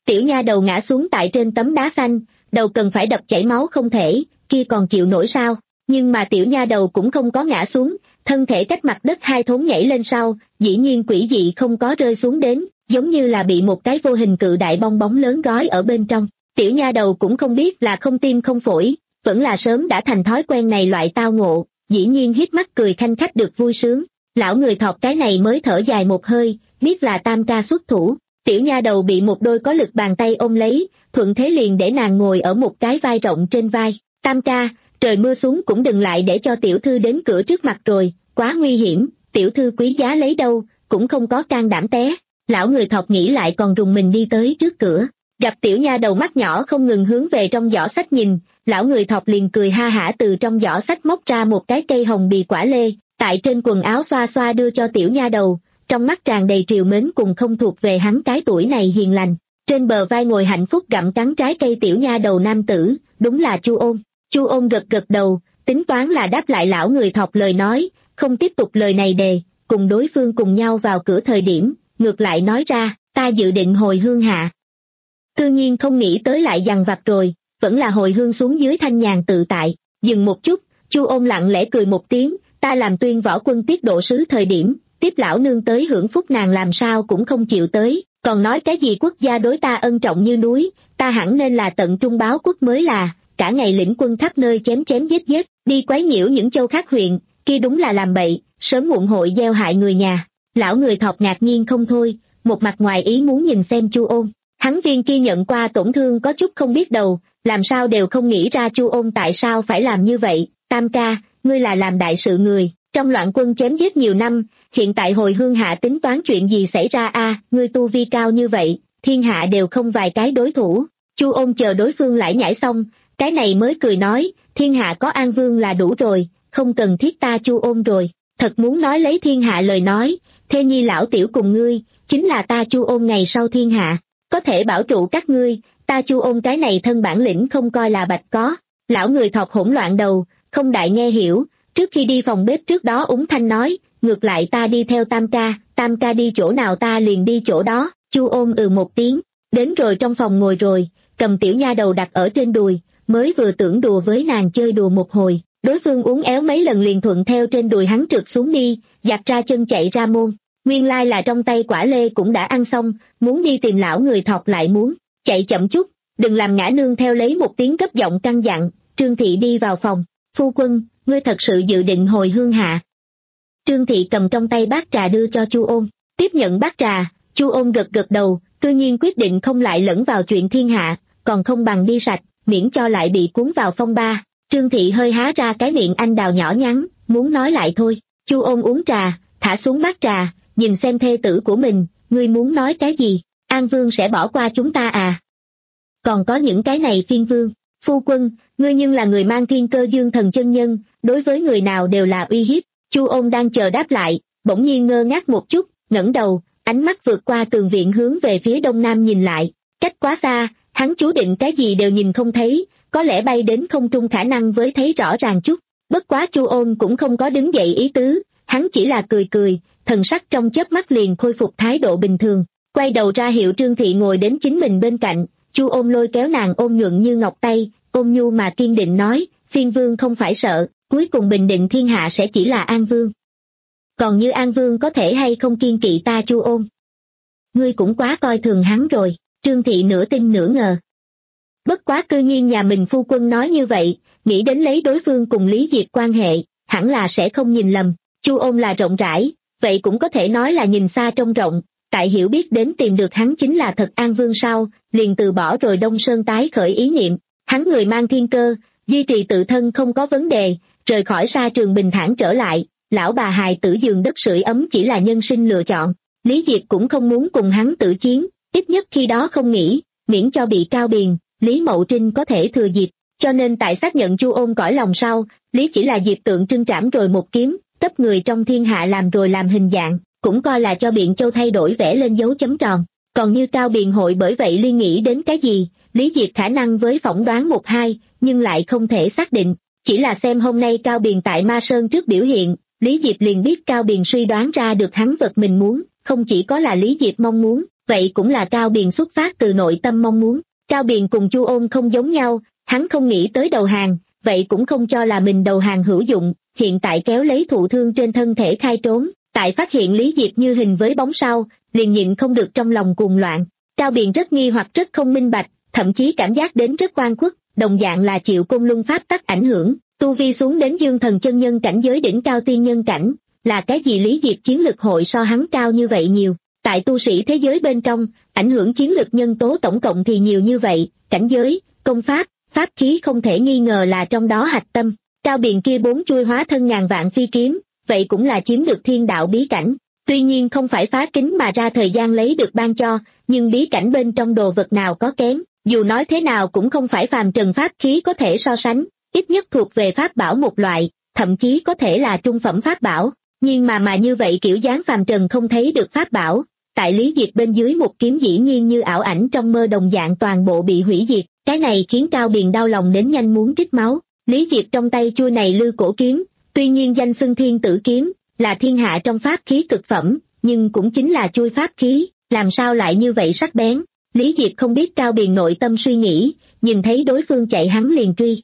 Tiểu nha đầu ngã xuống tại trên tấm đá xanh, đầu cần phải đập chảy máu không thể, kia còn chịu nổi sao? Nhưng mà tiểu nha đầu cũng không có ngã xuống, thân thể cách mặt đất hai thốn nhảy lên sau, dĩ nhiên quỷ dị không có rơi xuống đến, giống như là bị một cái vô hình cự đại bong bóng lớn gói ở bên trong. Tiểu nha đầu cũng không biết là không tim không phổi, vẫn là sớm đã thành thói quen này loại tao ngộ, dĩ nhiên hít mắt cười khanh khách được vui sướng. Lão người thọt cái này mới thở dài một hơi, biết là Tam ca xuất thủ. Tiểu nha đầu bị một đôi có lực bàn tay ôm lấy, thuận thế liền để nàng ngồi ở một cái vai rộng trên vai. Tam ca, trời mưa xuống cũng đừng lại để cho tiểu thư đến cửa trước mặt rồi, quá nguy hiểm, tiểu thư quý giá lấy đâu, cũng không có can đảm té. Lão người thọt nghĩ lại còn rùng mình đi tới trước cửa, gặp tiểu nha đầu mắt nhỏ không ngừng hướng về trong giỏ sách nhìn, lão người thọt liền cười ha hả từ trong giỏ sách móc ra một cái cây hồng bì quả lê, tại trên quần áo xoa xoa đưa cho tiểu nha đầu, trong mắt tràn đầy triều mến cùng không thuộc về hắn cái tuổi này hiền lành. Trên bờ vai ngồi hạnh phúc gặm cắn trái cây tiểu nha đầu nam tử, đúng là Chu Ôn. Chu Ôn gật gật đầu, tính toán là đáp lại lão người thọt lời nói, không tiếp tục lời này đề, cùng đối phương cùng nhau vào cửa thời điểm, ngược lại nói ra, ta dự định hồi hương hạ. Cư nhiên không nghĩ tới lại dằn vặt rồi, vẫn là hồi hương xuống dưới thanh nhàn tự tại. Dừng một chút, Chu Ôn lặng lẽ cười một tiếng, ta làm tuyên võ quân tiết độ sứ thời điểm, tiếp lão nương tới hưởng phúc nàng làm sao cũng không chịu tới, còn nói cái gì quốc gia đối ta ân trọng như núi, ta hẳn nên là tận trung báo quốc mới là, cả ngày lĩnh quân khắp nơi chém chém giết giết, đi quấy nhiễu những châu khác huyện, kia đúng là làm bậy, sớm muộn hội gieo hại người nhà. Lão người thọt ngạc nhiên không thôi, một mặt ngoài ý muốn nhìn xem Chu Ôn, hắn viên kia nhận qua tổn thương có chút không biết đầu, làm sao đều không nghĩ ra Chu Ôn tại sao phải làm như vậy. Tam ca, ngươi là làm đại sự người, trong loạn quân chém giết nhiều năm, hiện tại hồi hương hạ tính toán chuyện gì xảy ra a? Ngươi tu vi cao như vậy, thiên hạ đều không vài cái đối thủ. Chu Ôn chờ đối phương lải nhải xong, cái này mới cười nói, thiên hạ có An Vương là đủ rồi, không cần thiết ta Chu Ôn rồi, thật muốn nói lấy thiên hạ lời nói, thê nhi lão tiểu cùng ngươi, chính là ta Chu Ôn ngày sau thiên hạ, có thể bảo trụ các ngươi, ta Chu Ôn cái này thân bản lĩnh không coi là bạch có. Lão người thọt hỗn loạn đầu, không đại nghe hiểu, trước khi đi phòng bếp trước đó úng thanh nói, ngược lại ta đi theo Tam ca, Tam ca đi chỗ nào ta liền đi chỗ đó. Chu Ôn ừ một tiếng, đến rồi trong phòng ngồi rồi, cầm tiểu nha đầu đặt ở trên đùi, mới vừa tưởng đùa với nàng chơi đùa một hồi, đối phương uốn éo mấy lần liền thuận theo trên đùi hắn trượt xuống đi, giặt ra chân chạy ra môn. Nguyên lai là trong tay quả lê cũng đã ăn xong, muốn đi tìm lão người thọt lại muốn, chạy chậm chút, đừng làm ngã nương theo lấy một tiếng gấp giọng căn dặn. Trương Thị đi vào phòng, phu quân, ngươi thật sự dự định hồi hương hạ. Trương Thị cầm trong tay bát trà đưa cho Chu Ôn, tiếp nhận bát trà, Chu Ôn gật gật đầu, cư nhiên quyết định không lại lẫn vào chuyện thiên hạ, còn không bằng đi sạch, miễn cho lại bị cuốn vào phong ba. Trương Thị hơi há ra cái miệng anh đào nhỏ nhắn, muốn nói lại thôi. Chu Ôn uống trà, thả xuống bát trà, nhìn xem thê tử của mình, ngươi muốn nói cái gì? An Vương sẽ bỏ qua chúng ta à? Còn có những cái này phiên vương. Phu quân, ngươi nhưng là người mang thiên cơ dương thần chân nhân, đối với người nào đều là uy hiếp. Chu Ôn đang chờ đáp lại, bỗng nhiên ngơ ngác một chút, ngẩng đầu, ánh mắt vượt qua tường viện hướng về phía đông nam nhìn lại, cách quá xa, hắn chú định cái gì đều nhìn không thấy, có lẽ bay đến không trung khả năng với thấy rõ ràng chút. Bất quá Chu Ôn cũng không có đứng dậy ý tứ, hắn chỉ là cười cười, thần sắc trong chớp mắt liền khôi phục thái độ bình thường, quay đầu ra hiệu Trương Thị ngồi đến chính mình bên cạnh. Chu Ôn lôi kéo nàng ôm nhuận như ngọc tay, ôm nhu mà kiên định nói, phiên vương không phải sợ, cuối cùng bình định thiên hạ sẽ chỉ là An Vương. Còn như An Vương có thể hay không kiên kỵ ta Chu Ôn? Ngươi cũng quá coi thường hắn rồi. Trương Thị nửa tin nửa ngờ. Bất quá cư nhiên nhà mình phu quân nói như vậy, nghĩ đến lấy đối phương cùng Lý Diệp quan hệ, hẳn là sẽ không nhìn lầm. Chu Ôn là rộng rãi, vậy cũng có thể nói là nhìn xa trông rộng, tại hiểu biết đến tìm được hắn chính là thật An Vương sau, liền từ bỏ rồi Đông Sơn tái khởi ý niệm. Hắn người mang thiên cơ, duy trì tự thân không có vấn đề, rời khỏi sa trường bình thản trở lại, lão bà hài tử giường đất sưởi ấm chỉ là nhân sinh lựa chọn. Lý Diệp cũng không muốn cùng hắn tử chiến, ít nhất khi đó không nghĩ, miễn cho bị Cao Biền, Lý Mậu Trinh có thể thừa dịp, cho nên tại xác nhận Chu Ôn cõi lòng sau, Lý chỉ là Diệp tượng trưng trảm rồi một kiếm, cấp người trong thiên hạ làm rồi làm hình dạng, cũng coi là cho Biện Châu thay đổi vẽ lên dấu chấm tròn. Còn như Cao Biền hội bởi vậy liên nghĩ đến cái gì, Lý Diệp khả năng với phỏng đoán một hai, nhưng lại không thể xác định, chỉ là xem hôm nay Cao Biền tại Ma Sơn trước biểu hiện, Lý Diệp liền biết Cao Biền suy đoán ra được hắn vật mình muốn, không chỉ có là Lý Diệp mong muốn, vậy cũng là Cao Biền xuất phát từ nội tâm mong muốn. Cao Biền cùng Chu Ôn không giống nhau, hắn không nghĩ tới đầu hàng, vậy cũng không cho là mình đầu hàng hữu dụng, hiện tại kéo lấy thụ thương trên thân thể khai trốn, tại phát hiện Lý Diệp như hình với bóng sau, liền nhịn không được trong lòng cuồng loạn. Cao Biền rất nghi hoặc rất không minh bạch, thậm chí cảm giác đến rất oan khuất, đồng dạng là chịu Côn Luân pháp tắc ảnh hưởng, tu vi xuống đến dương thần chân nhân cảnh giới đỉnh cao tiên nhân cảnh, là cái gì Lý Diệp chiến lực hội so hắn cao như vậy nhiều. Tại tu sĩ thế giới bên trong, ảnh hưởng chiến lực nhân tố tổng cộng thì nhiều như vậy, cảnh giới, công pháp, pháp khí không thể nghi ngờ là trong đó hạch tâm. Cao Biền kia bốn chuôi hóa thân ngàn vạn phi kiếm, vậy cũng là chiếm được thiên đạo bí cảnh. Tuy nhiên không phải phá kính mà ra thời gian lấy được ban cho, nhưng bí cảnh bên trong đồ vật nào có kém, dù nói thế nào cũng không phải phàm trần pháp khí có thể so sánh, ít nhất thuộc về pháp bảo một loại, thậm chí có thể là trung phẩm pháp bảo. Nhưng mà mà như vậy kiểu dáng phàm trần không thấy được pháp bảo, tại Lý Diệp bên dưới một kiếm dĩ nhiên như ảo ảnh trong mơ đồng dạng toàn bộ bị hủy diệt, cái này khiến Cao Biền đau lòng đến nhanh muốn trích máu. Lý Diệp trong tay chuôi này lư cổ kiếm, tuy nhiên danh xưng thiên tử kiếm, là thiên hạ trong pháp khí cực phẩm, nhưng cũng chính là chuôi pháp khí, làm sao lại như vậy sắc bén. Lý Diệp không biết Cao Biền nội tâm suy nghĩ, nhìn thấy đối phương chạy hắn liền truy.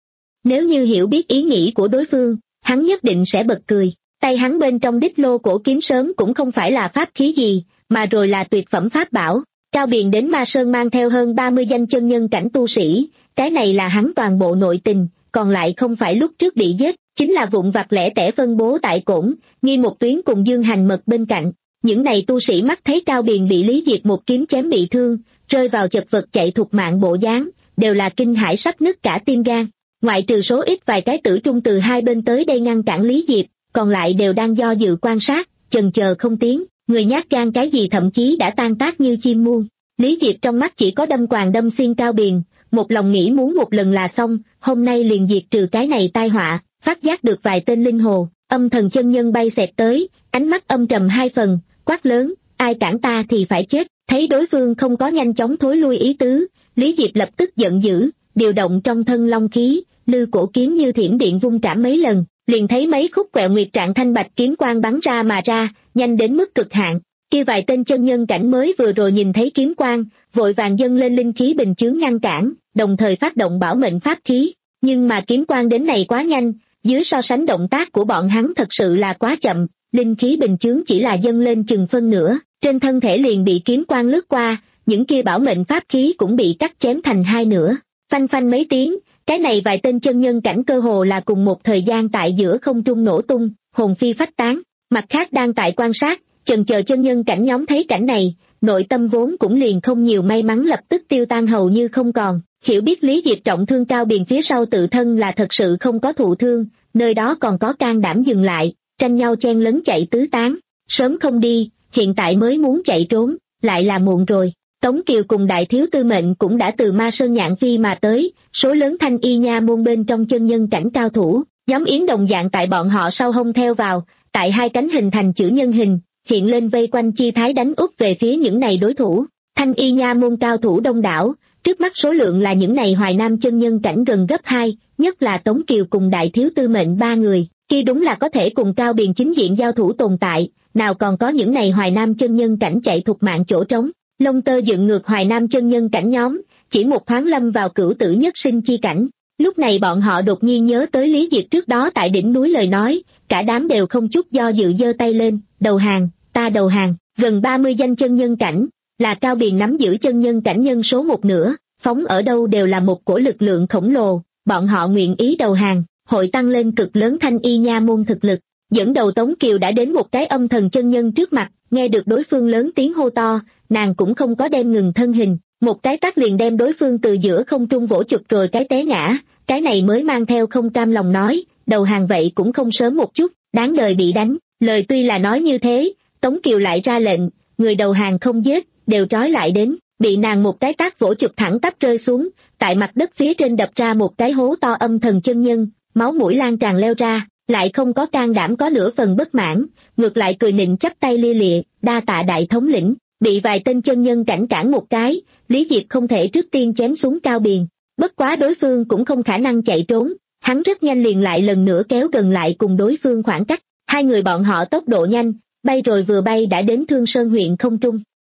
Nếu như hiểu biết ý nghĩ của đối phương, hắn nhất định sẽ bật cười. Tay hắn bên trong đích lô cổ kiếm sớm cũng không phải là pháp khí gì, mà rồi là tuyệt phẩm pháp bảo. Cao Biền đến Ma Sơn mang theo hơn ba mươi danh chân nhân cảnh tu sĩ, cái này là hắn toàn bộ nội tình, còn lại không phải lúc trước bị giết, chính là vụn vặt lẻ tẻ phân bố tại Cổn, Nghi một tuyến cùng Dương Hành Mật bên cạnh. Những này tu sĩ mắt thấy Cao Biền bị Lý Diệp một kiếm chém bị thương, rơi vào chật vật chạy thục mạng bộ dáng, đều là kinh hãi sắp nứt cả tim gan. Ngoại trừ số ít vài cái tử trung từ hai bên tới đây ngăn cản Lý Diệp, còn lại đều đang do dự quan sát, chần chờ không tiến, người nhát gan cái gì thậm chí đã tan tác như chim muôn. Lý Diệp trong mắt chỉ có đâm quàng đâm xuyên Cao Biền, một lòng nghĩ muốn một lần là xong, hôm nay liền diệt trừ cái này tai họa. Phát giác được vài tên linh hồ, âm thần chân nhân bay xẹt tới, ánh mắt âm trầm hai phần, quát lớn, ai cản ta thì phải chết. Thấy đối phương không có nhanh chóng thối lui ý tứ, Lý Diệp lập tức giận dữ, điều động trong thân long khí, lư cổ kiếm như thiểm điện vung trảm mấy lần, liền thấy mấy khúc quẹo nguyệt trạng thanh bạch kiếm quang bắn ra mà ra, nhanh đến mức cực hạn. Kia vài tên chân nhân cảnh mới vừa rồi nhìn thấy kiếm quang, vội vàng dâng lên linh khí bình chướng ngăn cản, đồng thời phát động bảo mệnh pháp khí. Nhưng mà kiếm quang đến này quá nhanh, dưới so sánh động tác của bọn hắn thật sự là quá chậm, linh khí bình chướng chỉ là dâng lên chừng phân nửa, trên thân thể liền bị kiếm quang lướt qua, những kia bảo mệnh pháp khí cũng bị cắt chém thành hai nửa. Phanh phanh mấy tiếng, cái này vài tên chân nhân cảnh cơ hồ là cùng một thời gian tại giữa không trung nổ tung, hồn phi phách tán. Mặt khác đang tại quan sát, chần chờ chân nhân cảnh nhóm thấy cảnh này, nội tâm vốn cũng liền không nhiều may mắn lập tức tiêu tan hầu như không còn. Hiểu biết Lý Diệp trọng thương Cao Biền phía sau tự thân là thật sự không có thụ thương, nơi đó còn có can đảm dừng lại, tranh nhau chen lấn chạy tứ tán. Sớm không đi, hiện tại mới muốn chạy trốn, lại là muộn rồi. Tống Kiều cùng Đại Thiếu Tư Mệnh cũng đã từ Ma Sơn Nhạn Phi mà tới, số lớn Thanh Y Nha môn bên trong chân nhân cảnh cao thủ, nhóm Yến đồng dạng tại bọn họ sau hông theo vào, tại hai cánh hình thành chữ nhân hình, hiện lên vây quanh chi thái đánh úp về phía những này đối thủ. Thanh Y Nha môn cao thủ đông đảo, trước mắt số lượng là những này Hoài Nam chân nhân cảnh gần gấp hai, nhất là Tống Kiều cùng Đại Thiếu Tư Mệnh ba người, kia đúng là có thể cùng Cao Biền chính diện giao thủ tồn tại, nào còn có những này Hoài Nam chân nhân cảnh chạy thục mạng chỗ trống. Lông tơ dựng ngược Hoài Nam chân nhân cảnh nhóm, chỉ một thoáng lâm vào cửu tử nhất sinh chi cảnh. Lúc này bọn họ đột nhiên nhớ tới Lý Diệp trước đó tại đỉnh núi lời nói, cả đám đều không chút do dự giơ tay lên, đầu hàng, ta đầu hàng. Gần ba mươi danh chân nhân cảnh, là Cao Biền nắm giữ chân nhân cảnh nhân số một nửa, phóng ở đâu đều là một cổ lực lượng khổng lồ, bọn họ nguyện ý đầu hàng, hội tăng lên cực lớn Thanh Y Nha môn thực lực. Dẫn đầu Tống Kiều đã đến một cái âm thần chân nhân trước mặt, nghe được đối phương lớn tiếng hô to, nàng cũng không có đem ngừng thân hình, một cái tát liền đem đối phương từ giữa không trung vỗ chụp rồi cái té ngã, cái này mới mang theo không cam lòng nói, đầu hàng vậy cũng không sớm một chút, đáng đời bị đánh. Lời tuy là nói như thế, Tống Kiều lại ra lệnh, người đầu hàng không giết, đều trói lại đến, bị nàng một cái tát vỗ chụp thẳng tắp rơi xuống, tại mặt đất phía trên đập ra một cái hố to âm thần chân nhân, máu mũi lan tràn leo ra, lại không có can đảm có nửa phần bất mãn, ngược lại cười nịnh chắp tay lia lịa, đa tạ đại thống lĩnh. Bị vài tên chân nhân cảnh cản một cái, Lý Diệp không thể trước tiên chém xuống Cao Biền, bất quá đối phương cũng không khả năng chạy trốn, hắn rất nhanh liền lại lần nữa kéo gần lại cùng đối phương khoảng cách, hai người bọn họ tốc độ nhanh, bay rồi vừa bay đã đến Thương Sơn huyện không trung.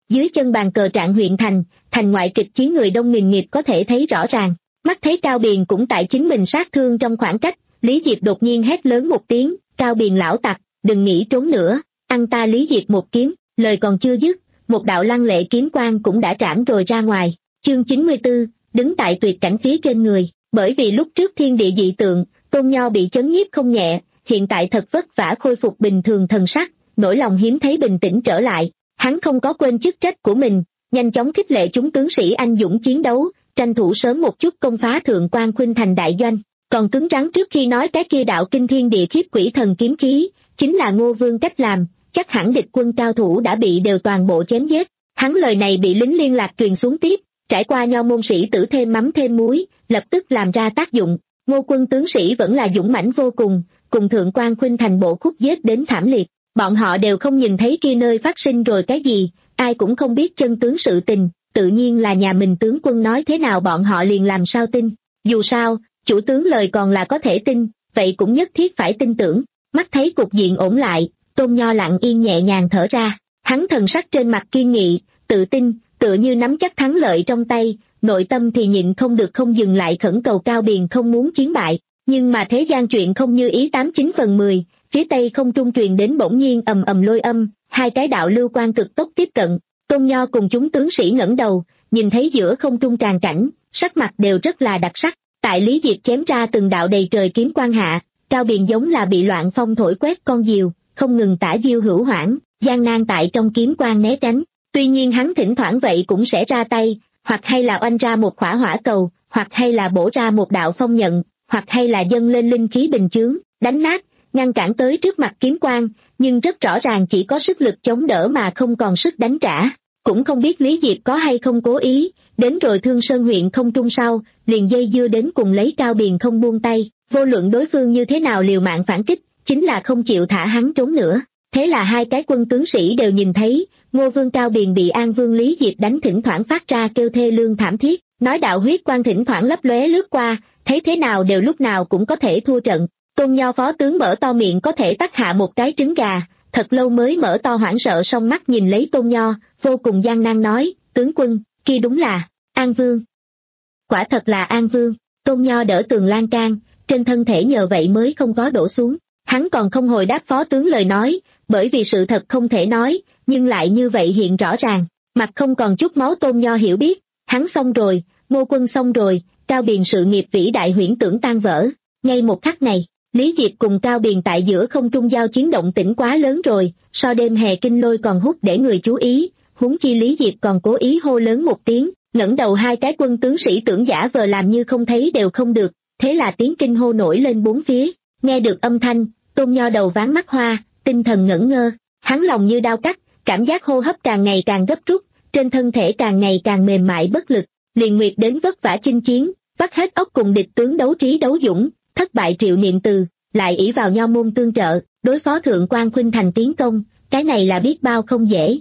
dưới chân bàn cờ Trạng huyện thành, thành ngoại kịch chiến người đông nghìn nghịt có thể thấy rõ ràng. Mắt thấy Cao Biền cũng tại chính mình sát thương trong khoảng cách, Lý Diệp đột nhiên hét lớn một tiếng, Cao Biền lão tặc, đừng nghĩ trốn nữa, ăn ta Lý Diệp một kiếm. Lời còn chưa dứt, một đạo lăng lệ kiếm quang cũng đã trảm rồi ra ngoài. Chương chín mươi tư, đứng tại tuyệt cảnh phía trên người. Bởi vì lúc trước thiên địa dị tượng, Tôn Nho bị chấn nhiếp không nhẹ, hiện tại thật vất vả khôi phục bình thường thần sắc, nỗi lòng hiếm thấy bình tĩnh trở lại. Hắn không có quên chức trách của mình, nhanh chóng khích lệ chúng tướng sĩ anh dũng chiến đấu, tranh thủ sớm một chút công phá Thượng Quan Khuynh thành đại doanh. Còn cứng rắn trước khi nói cái kia đạo kinh thiên địa khiếp quỷ thần kiếm khí, chính là Ngô Vương cách làm, chắc hẳn địch quân cao thủ đã bị đều toàn bộ chém giết. Hắn lời này bị lính liên lạc truyền xuống tiếp, trải qua Nho môn sĩ tử thêm mắm thêm muối, lập tức làm ra tác dụng. Ngô quân tướng sĩ vẫn là dũng mãnh vô cùng, cùng Thượng Quan Khuynh thành bộ khúc giết đến thảm liệt. Bọn họ đều không nhìn thấy kia nơi phát sinh rồi cái gì, ai cũng không biết chân tướng sự tình, tự nhiên là nhà mình tướng quân nói thế nào bọn họ liền làm sao tin. Dù sao, chủ tướng lời còn là có thể tin, vậy cũng nhất thiết phải tin tưởng. Mắt thấy cục diện ổn lại, Tôn Nho lặng yên nhẹ nhàng thở ra, hắn thần sắc trên mặt kiên nghị, tự tin, tựa như nắm chắc thắng lợi trong tay, nội tâm thì nhịn không được không dừng lại khẩn cầu Cao Biền không muốn chiến bại. Nhưng mà thế gian chuyện không như ý tám chín phần mười, phía tây không trung truyền đến bỗng nhiên ầm ầm lôi âm, hai cái đạo lưu quan cực tốc tiếp cận. Tôn Nho cùng chúng tướng sĩ ngẩng đầu, nhìn thấy giữa không trung tràn cảnh, sắc mặt đều rất là đặc sắc. Tại Lý Diệp chém ra từng đạo đầy trời kiếm quang hạ, Cao Biền giống là bị loạn phong thổi quét con diều, không ngừng tả diêu hữu hoảng, gian nan tại trong kiếm quang né tránh. Tuy nhiên hắn thỉnh thoảng vậy cũng sẽ ra tay, hoặc hay là oanh ra một khỏa hỏa cầu, hoặc hay là bổ ra một đạo phong nhận, hoặc hay là dâng lên linh khí bình chướng, đánh nát, ngăn cản tới trước mặt kiếm quang, nhưng rất rõ ràng chỉ có sức lực chống đỡ mà không còn sức đánh trả. Cũng không biết Lý Diệp có hay không cố ý, đến rồi Thương Sơn huyện không trung sau, liền dây dưa đến cùng lấy Cao Biền không buông tay, vô luận đối phương như thế nào liều mạng phản kích, chính là không chịu thả hắn trốn nữa. Thế là hai cái quân tướng sĩ đều nhìn thấy, Ngô Vương Cao Biền bị An Vương Lý Diệp đánh thỉnh thoảng phát ra kêu thê lương thảm thiết, nói đạo huyết quang thỉnh thoảng lấp lóe lướt qua, thấy thế nào đều lúc nào cũng có thể thua trận. Tôn Nho phó tướng mở to miệng có thể tắc hạ một cái trứng gà, thật lâu mới mở to hoảng sợ song mắt nhìn lấy Tôn Nho, vô cùng gian nan nói, tướng quân, kia đúng là An Vương. Quả thật là An Vương. Tôn Nho đỡ tường lan can, trên thân thể nhờ vậy mới không có đổ xuống. Hắn còn không hồi đáp phó tướng lời nói, bởi vì sự thật không thể nói, nhưng lại như vậy hiện rõ ràng. Mặt không còn chút máu Tôn Nho hiểu biết, hắn xong rồi, Ngô quân xong rồi, Cao Biền sự nghiệp vĩ đại huyễn tưởng tan vỡ. Ngay một khắc này, Lý Diệp cùng Cao Biền tại giữa không trung giao chiến động tĩnh quá lớn rồi, so đêm hè kinh lôi còn hút để người chú ý, huống chi Lý Diệp còn cố ý hô lớn một tiếng, ngẩng đầu hai cái quân tướng sĩ tưởng giả vờ làm như không thấy đều không được, thế là tiếng kinh hô nổi lên bốn phía. Nghe được âm thanh, Tôn Nho đầu ván mắt hoa, tinh thần ngẩn ngơ, hắn lòng như đao cắt, cảm giác hô hấp càng ngày càng gấp rút, trên thân thể càng ngày càng mềm mại bất lực, liền nguyệt đến vất vả chinh chiến, vắt hết óc cùng địch tướng đấu trí đấu dũng, thất bại triệu niệm từ, lại ỷ vào Nho môn tương trợ, đối phó Thượng Quan Khuynh thành tiến công, cái này là biết bao không dễ.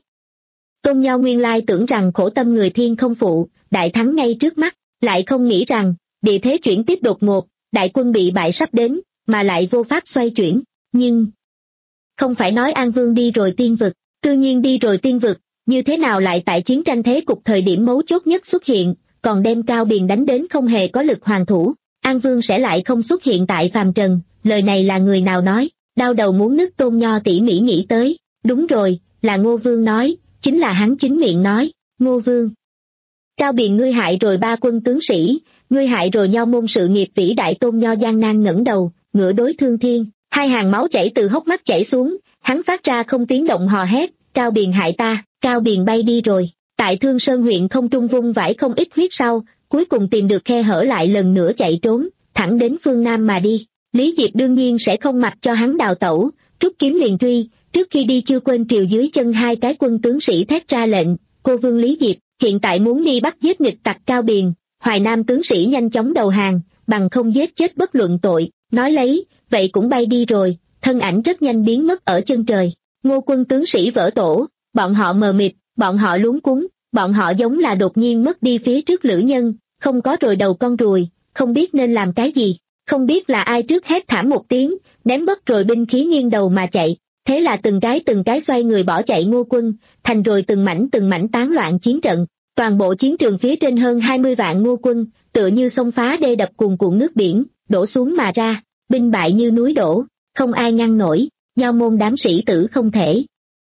Tôn Nho nguyên lai tưởng rằng khổ tâm người thiên không phụ, đại thắng ngay trước mắt, lại không nghĩ rằng, địa thế chuyển tiếp đột ngột, đại quân bị bại sắp đến, mà lại vô pháp xoay chuyển, nhưng... Không phải nói An Vương đi rồi tiên vực, tự nhiên đi rồi tiên vực, như thế nào lại tại chiến tranh thế cục thời điểm mấu chốt nhất xuất hiện, còn đem Cao Biền đánh đến không hề có lực hoàn thủ, An Vương sẽ lại không xuất hiện tại phàm trần, lời này là người nào nói, đau đầu muốn nứt. Tôn Nho tỉ mỉ nghĩ tới, đúng rồi, là Ngô Vương nói, chính là hắn chính miệng nói, Ngô Vương. Cao Biền ngươi hại rồi ba quân tướng sĩ, ngươi hại rồi Nho môn sự nghiệp vĩ đại. Tôn Nho gian nan ngẩng đầu, ngửa đối Thương Thiên, hai hàng máu chảy từ hốc mắt chảy xuống, hắn phát ra không tiếng động hò hét, Cao Biền hại ta. Cao Biền bay đi rồi, tại Thương Sơn huyện không trung vung vãi không ít huyết sau, cuối cùng tìm được khe hở lại lần nữa chạy trốn, thẳng đến phương Nam mà đi. Lý Diệp đương nhiên sẽ không mặc cho hắn đào tẩu, rút kiếm liền truy, trước khi đi chưa quên triều dưới chân hai cái quân tướng sĩ thét ra lệnh, cô Vương Lý Diệp, hiện tại muốn đi bắt giết nghịch tặc Cao Biền. Hoài Nam tướng sĩ nhanh chóng đầu hàng, bằng không giết chết bất luận tội, nói lấy, vậy cũng bay đi rồi, thân ảnh rất nhanh biến mất ở chân trời. Ngô quân tướng sĩ vỡ tổ, bọn họ mờ mịt, bọn họ luống cuống, bọn họ giống là đột nhiên mất đi phía trước lữ nhân, không có rồi đầu con ruồi, không biết nên làm cái gì, không biết là ai trước hét thảm một tiếng, ném bất rồi binh khí nghiêng đầu mà chạy. Thế là từng cái từng cái xoay người bỏ chạy Ngô quân, thành rồi từng mảnh từng mảnh tán loạn chiến trận. Toàn bộ chiến trường phía trên hơn hai mươi vạn Ngô quân, tựa như sông phá đê đập cuồn cuộn nước biển, đổ xuống mà ra, binh bại như núi đổ, không ai ngăn nổi, Nho môn đám sĩ tử không thể.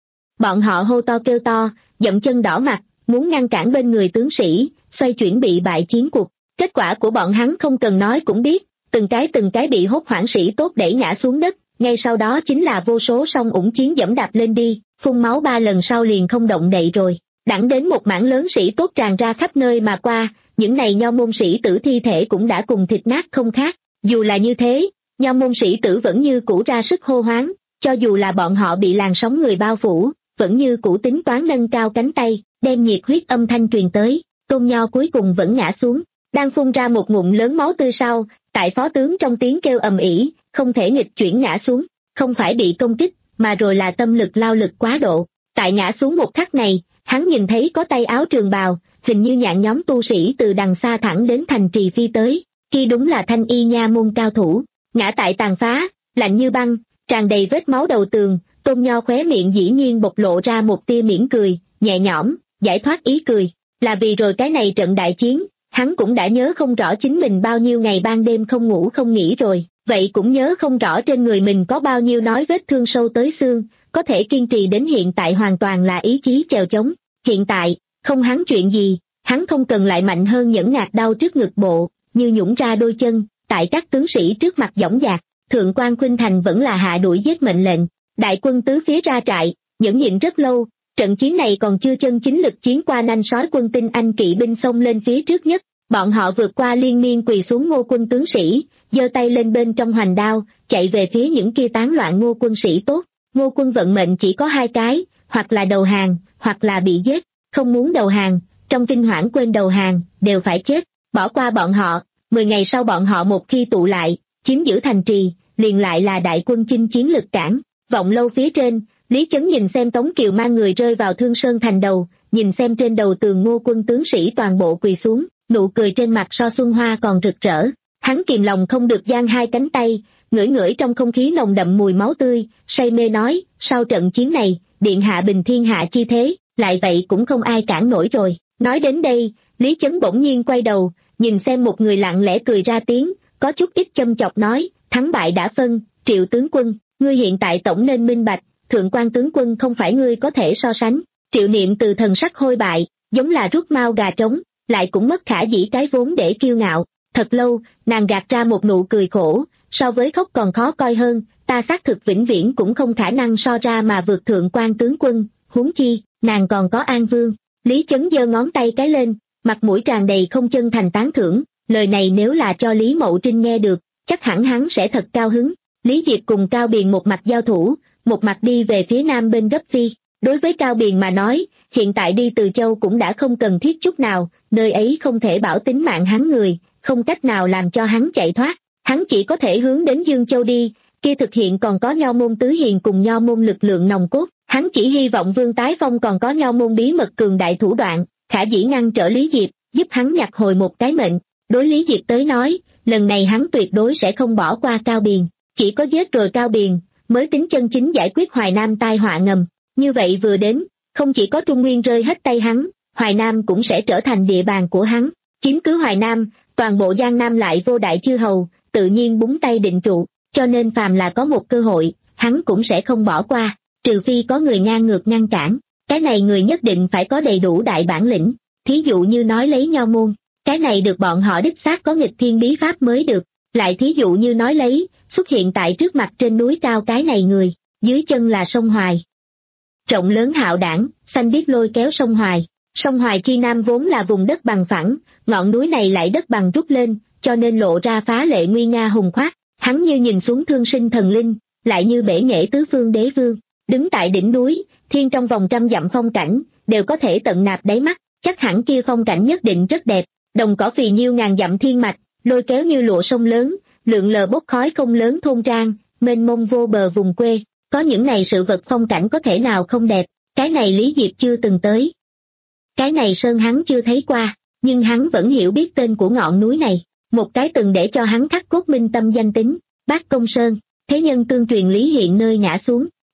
Bọn họ hô to kêu to, dậm chân đỏ mặt, muốn ngăn cản bên người tướng sĩ, xoay chuyển bị bại chiến cuộc. Kết quả của bọn hắn không cần nói cũng biết, từng cái từng cái bị hốt hoảng sĩ tốt đẩy ngã xuống đất, ngay sau đó chính là vô số song ủng chiến dẫm đạp lên đi, phun máu ba lần sau liền không động đậy rồi. Đẳng đến một mảng lớn sĩ tốt tràn ra khắp nơi mà qua, những này Nho môn sĩ tử thi thể cũng đã cùng thịt nát không khác. Dù là như thế, Nho môn sĩ tử vẫn như cũ ra sức hô hoáng, cho dù là bọn họ bị làn sóng người bao phủ, vẫn như cũ tính toán nâng cao cánh tay, đem nhiệt huyết âm thanh truyền tới. Tôn Nho cuối cùng vẫn ngã xuống, đang phun ra một ngụm lớn máu tươi sau, tại phó tướng trong tiếng kêu ầm ĩ, không thể nghịch chuyển ngã xuống, không phải bị công kích, mà rồi là tâm lực lao lực quá độ. Tại ngã xuống một khắc này, hắn nhìn thấy có tay áo trường bào, hình như nhạn nhóm tu sĩ từ đằng xa thẳng đến thành trì phi tới, khi đúng là Thanh Y nha môn cao thủ, ngã tại tàn phá, lạnh như băng, tràn đầy vết máu đầu tường. Tôn Nho khóe miệng dĩ nhiên bộc lộ ra một tia mỉm cười, nhẹ nhõm, giải thoát ý cười, là vì rồi cái này trận đại chiến, hắn cũng đã nhớ không rõ chính mình bao nhiêu ngày ban đêm không ngủ không nghỉ rồi, vậy cũng nhớ không rõ trên người mình có bao nhiêu nói vết thương sâu tới xương, có thể kiên trì đến hiện tại hoàn toàn là ý chí chèo chống. Hiện tại, không hắn chuyện gì, hắn không cần lại mạnh hơn những ngạt đau trước ngực bộ, như nhũng ra đôi chân, tại các tướng sĩ trước mặt dõng dạc. Thượng quan Khuynh Thành vẫn là hạ đuổi giết mệnh lệnh, đại quân tứ phía ra trại, nhẫn nhịn rất lâu, trận chiến này còn chưa chân chính lực chiến qua nanh sói quân tinh anh kỵ binh xông lên phía trước nhất, bọn họ vượt qua liên miên quỳ xuống Ngô quân tướng sĩ, giơ tay lên bên trong hoành đao, chạy về phía những kia tán loạn Ngô quân sĩ tốt. Ngô quân vận mệnh chỉ có hai cái, hoặc là đầu hàng, hoặc là bị giết, không muốn đầu hàng, trong kinh hoảng quên đầu hàng, đều phải chết, bỏ qua bọn họ. Mười ngày sau bọn họ một khi tụ lại, chiếm giữ thành trì, liền lại là đại quân chinh chiến lực cản. Vọng lâu phía trên, Lý Chấn nhìn xem Tống Kiều mang người rơi vào Thương Sơn thành đầu, nhìn xem trên đầu tường Ngô quân tướng sĩ toàn bộ quỳ xuống, nụ cười trên mặt so xuân hoa còn rực rỡ. Hắn kìm lòng không được giang hai cánh tay, ngửi ngửi trong không khí nồng đậm mùi máu tươi, say mê nói, sau trận chiến này, điện hạ bình thiên hạ chi thế, lại vậy cũng không ai cản nổi rồi. Nói đến đây, Lý Chấn bỗng nhiên quay đầu, nhìn xem một người lặng lẽ cười ra tiếng, có chút ít châm chọc nói, thắng bại đã phân, Triệu tướng quân, ngươi hiện tại tổng nên minh bạch, Thượng quan tướng quân không phải ngươi có thể so sánh. Triệu Niệm từ thần sắc hôi bại, giống là rút mao gà trống, lại cũng mất khả dĩ cái vốn để kiêu ngạo. Thật lâu, nàng gạt ra một nụ cười khổ, so với khóc còn khó coi hơn, ta xác thực vĩnh viễn cũng không khả năng so ra mà vượt Thượng quan tướng quân, huống chi, nàng còn có An Vương. Lý Chấn giơ ngón tay cái lên, mặt mũi tràn đầy không chân thành tán thưởng, lời này nếu là cho Lý Mậu Trinh nghe được, chắc hẳn hắn sẽ thật cao hứng. Lý Diệp cùng Cao Biền một mặt giao thủ, một mặt đi về phía nam bên gấp phi. Đối với Cao Biền mà nói, hiện tại đi Từ Châu cũng đã không cần thiết chút nào, nơi ấy không thể bảo tính mạng hắn người, không cách nào làm cho hắn chạy thoát, hắn chỉ có thể hướng đến Dương Châu đi, kia thực hiện còn có Nho môn tứ hiền cùng Nho môn lực lượng nòng cốt, hắn chỉ hy vọng Vương Tái Phong còn có Nho môn bí mật cường đại thủ đoạn, khả dĩ ngăn trở Lý Diệp, giúp hắn nhặt hồi một cái mệnh. Đối Lý Diệp tới nói, lần này hắn tuyệt đối sẽ không bỏ qua Cao Biền, chỉ có giết rồi Cao Biền, mới tính chân chính giải quyết Hoài Nam tai họa ngầm. Như vậy vừa đến, không chỉ có Trung Nguyên rơi hết tay hắn, Hoài Nam cũng sẽ trở thành địa bàn của hắn. Chiếm cứ Hoài Nam, toàn bộ Giang Nam lại vô đại chư hầu, tự nhiên búng tay định trụ, cho nên phàm là có một cơ hội, hắn cũng sẽ không bỏ qua, trừ phi có người ngang ngược ngăn cản. Cái này người nhất định phải có đầy đủ đại bản lĩnh, thí dụ như nói lấy Nho môn, cái này được bọn họ đích xác có nghịch thiên bí pháp mới được. Lại thí dụ như nói lấy, xuất hiện tại trước mặt trên núi cao cái này người, dưới chân là sông Hoài. Rộng lớn hạo đảng, xanh biếc lôi kéo sông Hoài. Sông Hoài chi nam vốn là vùng đất bằng phẳng, ngọn núi này lại đất bằng rút lên, cho nên lộ ra phá lệ nguy nga hùng khoát. Hắn như nhìn xuống thương sinh thần linh, lại như bể nghệ tứ phương đế vương. Đứng tại đỉnh núi, thiên trong vòng trăm dặm phong cảnh, đều có thể tận nạp đáy mắt, chắc hẳn kia phong cảnh nhất định rất đẹp. Đồng cỏ phì nhiêu ngàn dặm thiên mạch, lôi kéo như lụa sông lớn, lượn lờ bốc khói không lớn thôn trang, mênh mông vô bờ vùng quê. Có những này sự vật phong cảnh có thể nào không đẹp, cái này Lý Diệp chưa từng tới. Cái này sơn hắn chưa thấy qua, nhưng hắn vẫn hiểu biết tên của ngọn núi này, một cái từng để cho hắn khắc cốt minh tâm danh tính, Bác Công Sơn. Thế nhân tương truyền Lý Hiện nơi ngã xuống,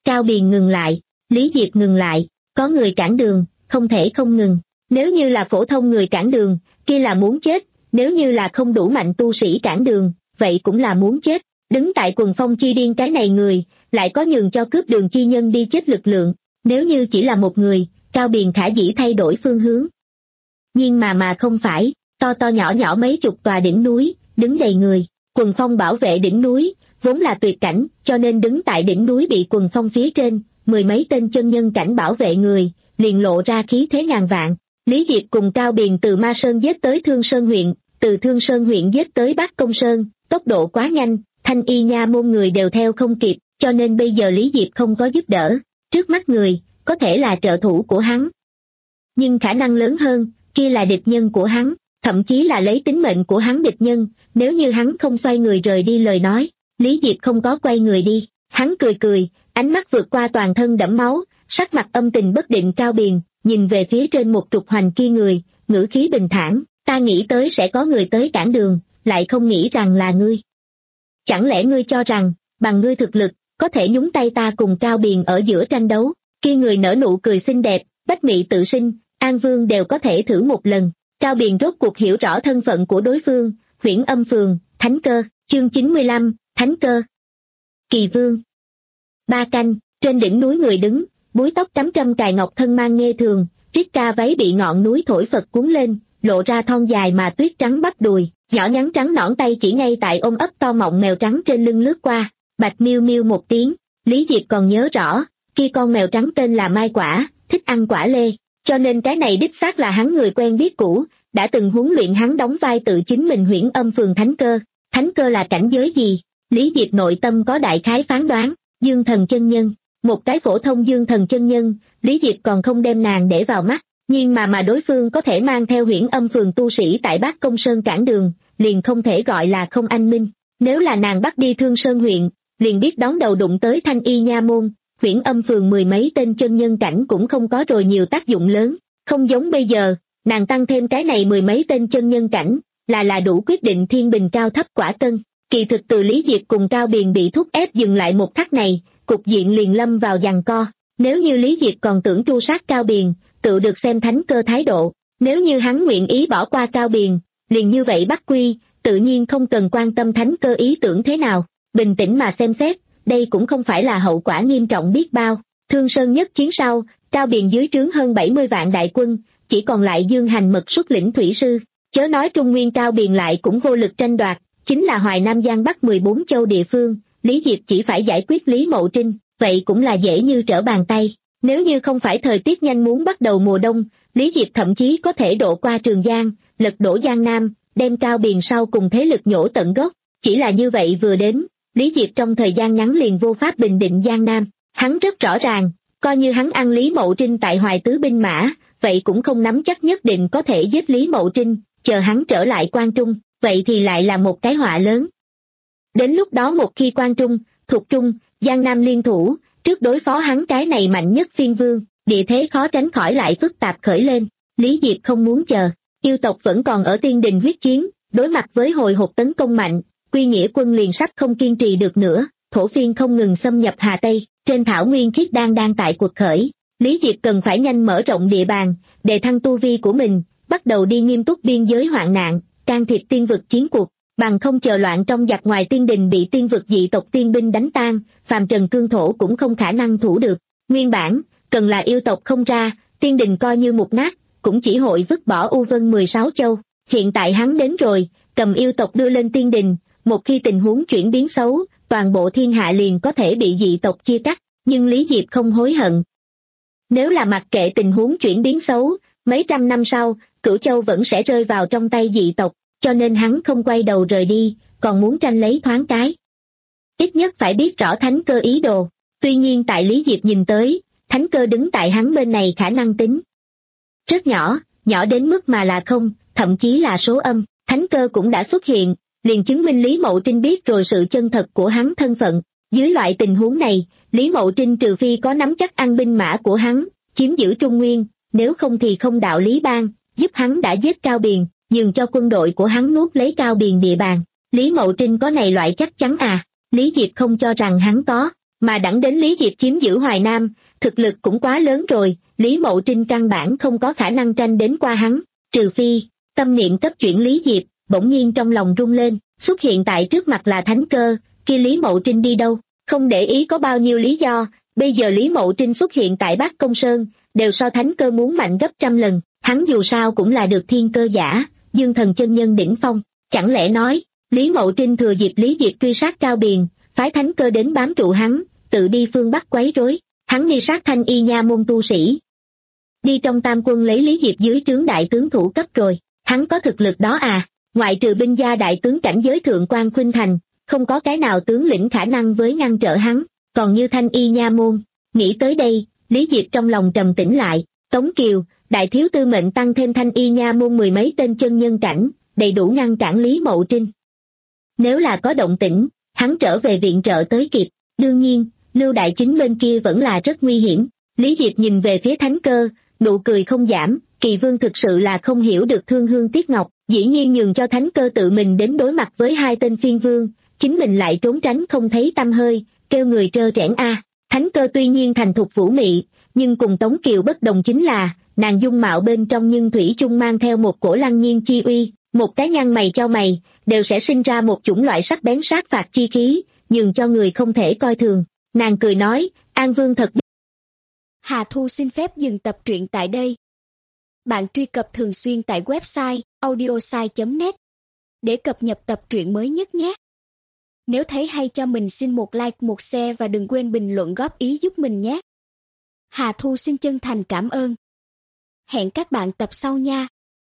Cao Biền ngừng lại, Lý Diệp ngừng lại, có người cản đường, không thể không ngừng. Nếu như là phổ thông người cản đường, kia là muốn chết, nếu như là không đủ mạnh tu sĩ cản đường, vậy cũng là muốn chết. Đứng tại quần phong chi điên cái này người, lại có nhường cho cướp đường chi nhân đi chết lực lượng. Nếu như chỉ là một người, Cao Biền khả dĩ thay đổi phương hướng. Nhưng mà mà không phải, to to nhỏ nhỏ mấy chục tòa đỉnh núi, đứng đầy người. Quần phong bảo vệ đỉnh núi, vốn là tuyệt cảnh, cho nên đứng tại đỉnh núi bị quần phong phía trên, mười mấy tên chân nhân cảnh bảo vệ người, liền lộ ra khí thế ngàn vạn. Lý Diệp cùng Cao Biền từ Ma Sơn giết tới Thương Sơn huyện, từ Thương Sơn huyện giết tới Bắc Công Sơn, tốc độ quá nhanh, Thanh Y Nha môn người đều theo không kịp, cho nên bây giờ Lý Diệp không có giúp đỡ. Trước mắt người, có thể là trợ thủ của hắn. Nhưng khả năng lớn hơn, kia là địch nhân của hắn, thậm chí là lấy tính mệnh của hắn địch nhân, nếu như hắn không xoay người rời đi lời nói. Lý Diệp không có quay người đi, hắn cười cười, ánh mắt vượt qua toàn thân đẫm máu, sắc mặt âm tình bất định Cao Biền, nhìn về phía trên một trục hoành kia người, ngữ khí bình thản, ta nghĩ tới sẽ có người tới cản đường, lại không nghĩ rằng là ngươi. Chẳng lẽ ngươi cho rằng, bằng ngươi thực lực, có thể nhúng tay ta cùng Cao Biền ở giữa tranh đấu? Kia người nở nụ cười xinh đẹp, bách mị tự sinh, An Vương đều có thể thử một lần. Cao Biền rốt cuộc hiểu rõ thân phận của đối phương, Huyễn Âm Phường, Thánh Cơ, chương chín mươi lăm, Thánh Cơ. Kỳ Vương. Ba canh, trên đỉnh núi người đứng, búi tóc cắm trâm cài ngọc thân mang nghe thường, triết ca váy bị ngọn núi thổi phật cuốn lên, lộ ra thon dài mà tuyết trắng bắp đùi, nhỏ nhắn trắng nõn tay chỉ ngay tại ôm ấp to mọng mèo trắng trên lưng lướt qua, bạch miêu miêu một tiếng. Lý Diệp còn nhớ rõ, khi con mèo trắng tên là Mai Quả, thích ăn quả lê, cho nên cái này đích xác là hắn người quen biết cũ, đã từng huấn luyện hắn đóng vai tự chính mình Huyễn Âm Phường Thánh Cơ. Thánh Cơ là cảnh giới gì? Lý Diệp nội tâm có đại khái phán đoán, Dương Thần chân nhân, một cái phổ thông Dương Thần chân nhân, Lý Diệp còn không đem nàng để vào mắt, nhưng mà mà đối phương có thể mang theo Huyễn Âm Phường tu sĩ tại Bắc Công Sơn cản đường, liền không thể gọi là không anh minh. Nếu là nàng bắt đi Thương Sơn huyện, liền biết đón đầu đụng tới Thanh Y Nha môn, Huyễn Âm Phường mười mấy tên chân nhân cảnh cũng không có rồi nhiều tác dụng lớn, không giống bây giờ, nàng tăng thêm cái này mười mấy tên chân nhân cảnh, là là đủ quyết định thiên bình cao thấp quả cân. Kỳ thực từ Lý Diệp cùng Cao Biền bị thúc ép dừng lại một khắc này, cục diện liền lâm vào giằng co. Nếu như Lý Diệp còn tưởng tru sát Cao Biền, tự được xem Thánh Cơ thái độ, nếu như hắn nguyện ý bỏ qua Cao Biền, liền như vậy bắt quy, tự nhiên không cần quan tâm Thánh Cơ ý tưởng thế nào. Bình tĩnh mà xem xét, đây cũng không phải là hậu quả nghiêm trọng biết bao. Thương Sơn nhất chiến sau, Cao Biền dưới trướng hơn bảy mươi vạn đại quân, chỉ còn lại Dương Hành Mật xuất lĩnh thủy sư, chớ nói Trung Nguyên Cao Biền lại cũng vô lực tranh đoạt, chính là Hoài Nam Giang Bắc mười bốn châu địa phương, Lý Diệp chỉ phải giải quyết Lý Mậu Trinh, vậy cũng là dễ như trở bàn tay. Nếu như không phải thời tiết nhanh muốn bắt đầu mùa đông, Lý Diệp thậm chí có thể độ qua Trường Giang, lật đổ Giang Nam, đem Cao Biền sau cùng thế lực nhổ tận gốc. Chỉ là như vậy vừa đến, Lý Diệp trong thời gian ngắn liền vô pháp bình định Giang Nam. Hắn rất rõ ràng, coi như hắn ăn Lý Mậu Trinh tại Hoài Tứ binh mã, vậy cũng không nắm chắc nhất định có thể giết Lý Mậu Trinh, chờ hắn trở lại Quan Trung, vậy thì lại là một cái họa lớn. Đến lúc đó một khi Quan Trung, Thục Trung, Giang Nam liên thủ, trước đối phó hắn cái này mạnh nhất phiên vương, địa thế khó tránh khỏi lại phức tạp khởi lên. Lý Diệp không muốn chờ, yêu tộc vẫn còn ở Tiên Đình huyết chiến, đối mặt với hồi hộp tấn công mạnh, Quy Nghĩa quân liền sắp không kiên trì được nữa, thổ phiên không ngừng xâm nhập Hà Tây, trên thảo nguyên khiết đan đang tại cuộc khởi. Lý Diệp cần phải nhanh mở rộng địa bàn, đề thăng tu vi của mình, bắt đầu đi nghiêm túc biên giới hoạn nạn, can thiệp tiên vực chiến cuộc, bằng không chờ loạn trong giặc ngoài Tiên Đình bị tiên vực dị tộc tiên binh đánh tan, phàm trần cương thổ cũng không khả năng thủ được. Nguyên bản, cần là yêu tộc không ra, Tiên Đình coi như mục nát, cũng chỉ hội vứt bỏ U Vân mười sáu châu. Hiện tại hắn đến rồi, cầm yêu tộc đưa lên Tiên Đình, một khi tình huống chuyển biến xấu, toàn bộ thiên hạ liền có thể bị dị tộc chia cắt, nhưng Lý Diệp không hối hận. Nếu là mặc kệ tình huống chuyển biến xấu, mấy trăm năm sau, Cửu Châu vẫn sẽ rơi vào trong tay dị tộc, cho nên hắn không quay đầu rời đi, còn muốn tranh lấy thoáng cái. Ít nhất phải biết rõ Thánh Cơ ý đồ, tuy nhiên tại Lý Diệp nhìn tới, Thánh Cơ đứng tại hắn bên này khả năng tính rất nhỏ, nhỏ đến mức mà là không, thậm chí là số âm. Thánh Cơ cũng đã xuất hiện, liền chứng minh Lý Mậu Trinh biết rồi sự chân thật của hắn thân phận. Dưới loại tình huống này, Lý Mậu Trinh trừ phi có nắm chắc ăn binh mã của hắn, chiếm giữ Trung Nguyên, nếu không thì không đạo lý ban, giúp hắn đã giết Cao Biền, nhường cho quân đội của hắn nuốt lấy Cao Biền địa bàn. Lý Mậu Trinh có này loại chắc chắn à? Lý Diệp không cho rằng hắn có, mà đẳng đến Lý Diệp chiếm giữ Hoài Nam, thực lực cũng quá lớn rồi, Lý Mậu Trinh căn bản không có khả năng tranh đến qua hắn, trừ phi, tâm niệm cấp chuyển Lý Diệp, bỗng nhiên trong lòng rung lên, xuất hiện tại trước mặt là thánh cơ, kia Lý Mậu Trinh đi đâu, không để ý có bao nhiêu lý do, bây giờ Lý Mậu Trinh xuất hiện tại Bác Công Sơn, đều so thánh cơ muốn mạnh gấp trăm lần, hắn dù sao cũng là được thiên cơ giả, dương thần chân nhân đỉnh phong, chẳng lẽ nói, Lý Mậu Trinh thừa dịp Lý Diệp truy sát Cao Biền, phái thánh cơ đến bám trụ hắn, tự đi phương Bắc quấy rối, hắn đi sát Thanh Y nha môn tu sĩ. Đi trong tam quân lấy Lý Diệp dưới trướng đại tướng thủ cấp rồi, hắn có thực lực đó à, ngoại trừ binh gia đại tướng cảnh giới thượng quan Khuynh Thành, không có cái nào tướng lĩnh khả năng với ngăn trở hắn, còn như Thanh Y nha môn, nghĩ tới đây, Lý Diệp trong lòng trầm tĩnh lại, Tống Kiều, đại thiếu tư mệnh tăng thêm Thanh Y nha môn mười mấy tên chân nhân cảnh, đầy đủ ngăn cản Lý Mậu Trinh. Nếu là có động tĩnh, hắn trở về viện trợ tới kịp, đương nhiên, Lưu Đại Chính bên kia vẫn là rất nguy hiểm. Lý Diệp nhìn về phía thánh cơ, nụ cười không giảm, Kỳ Vương thực sự là không hiểu được thương hương tiếc ngọc, dĩ nhiên nhường cho thánh cơ tự mình đến đối mặt với hai tên phiên vương, chính mình lại trốn tránh không thấy tăm hơi, kêu người trơ trẽn a. Thánh cơ tuy nhiên thành thục vũ mị, nhưng cùng Tống Kiều bất đồng chính là, nàng dung mạo bên trong nhưng thủy chung mang theo một cổ lăng nhiên chi uy, một cái nhăn mày cho mày, đều sẽ sinh ra một chủng loại sắc bén sát phạt chi khí, nhường cho người không thể coi thường. Nàng cười nói, An Vương thật biết. Hà Thu xin phép dừng tập truyện tại đây. Bạn truy cập thường xuyên tại website audiosai chấm net để cập nhật tập truyện mới nhất nhé. Nếu thấy hay cho mình xin một like, một share và đừng quên bình luận góp ý giúp mình nhé. Hà Thu xin chân thành cảm ơn. Hẹn các bạn tập sau nha.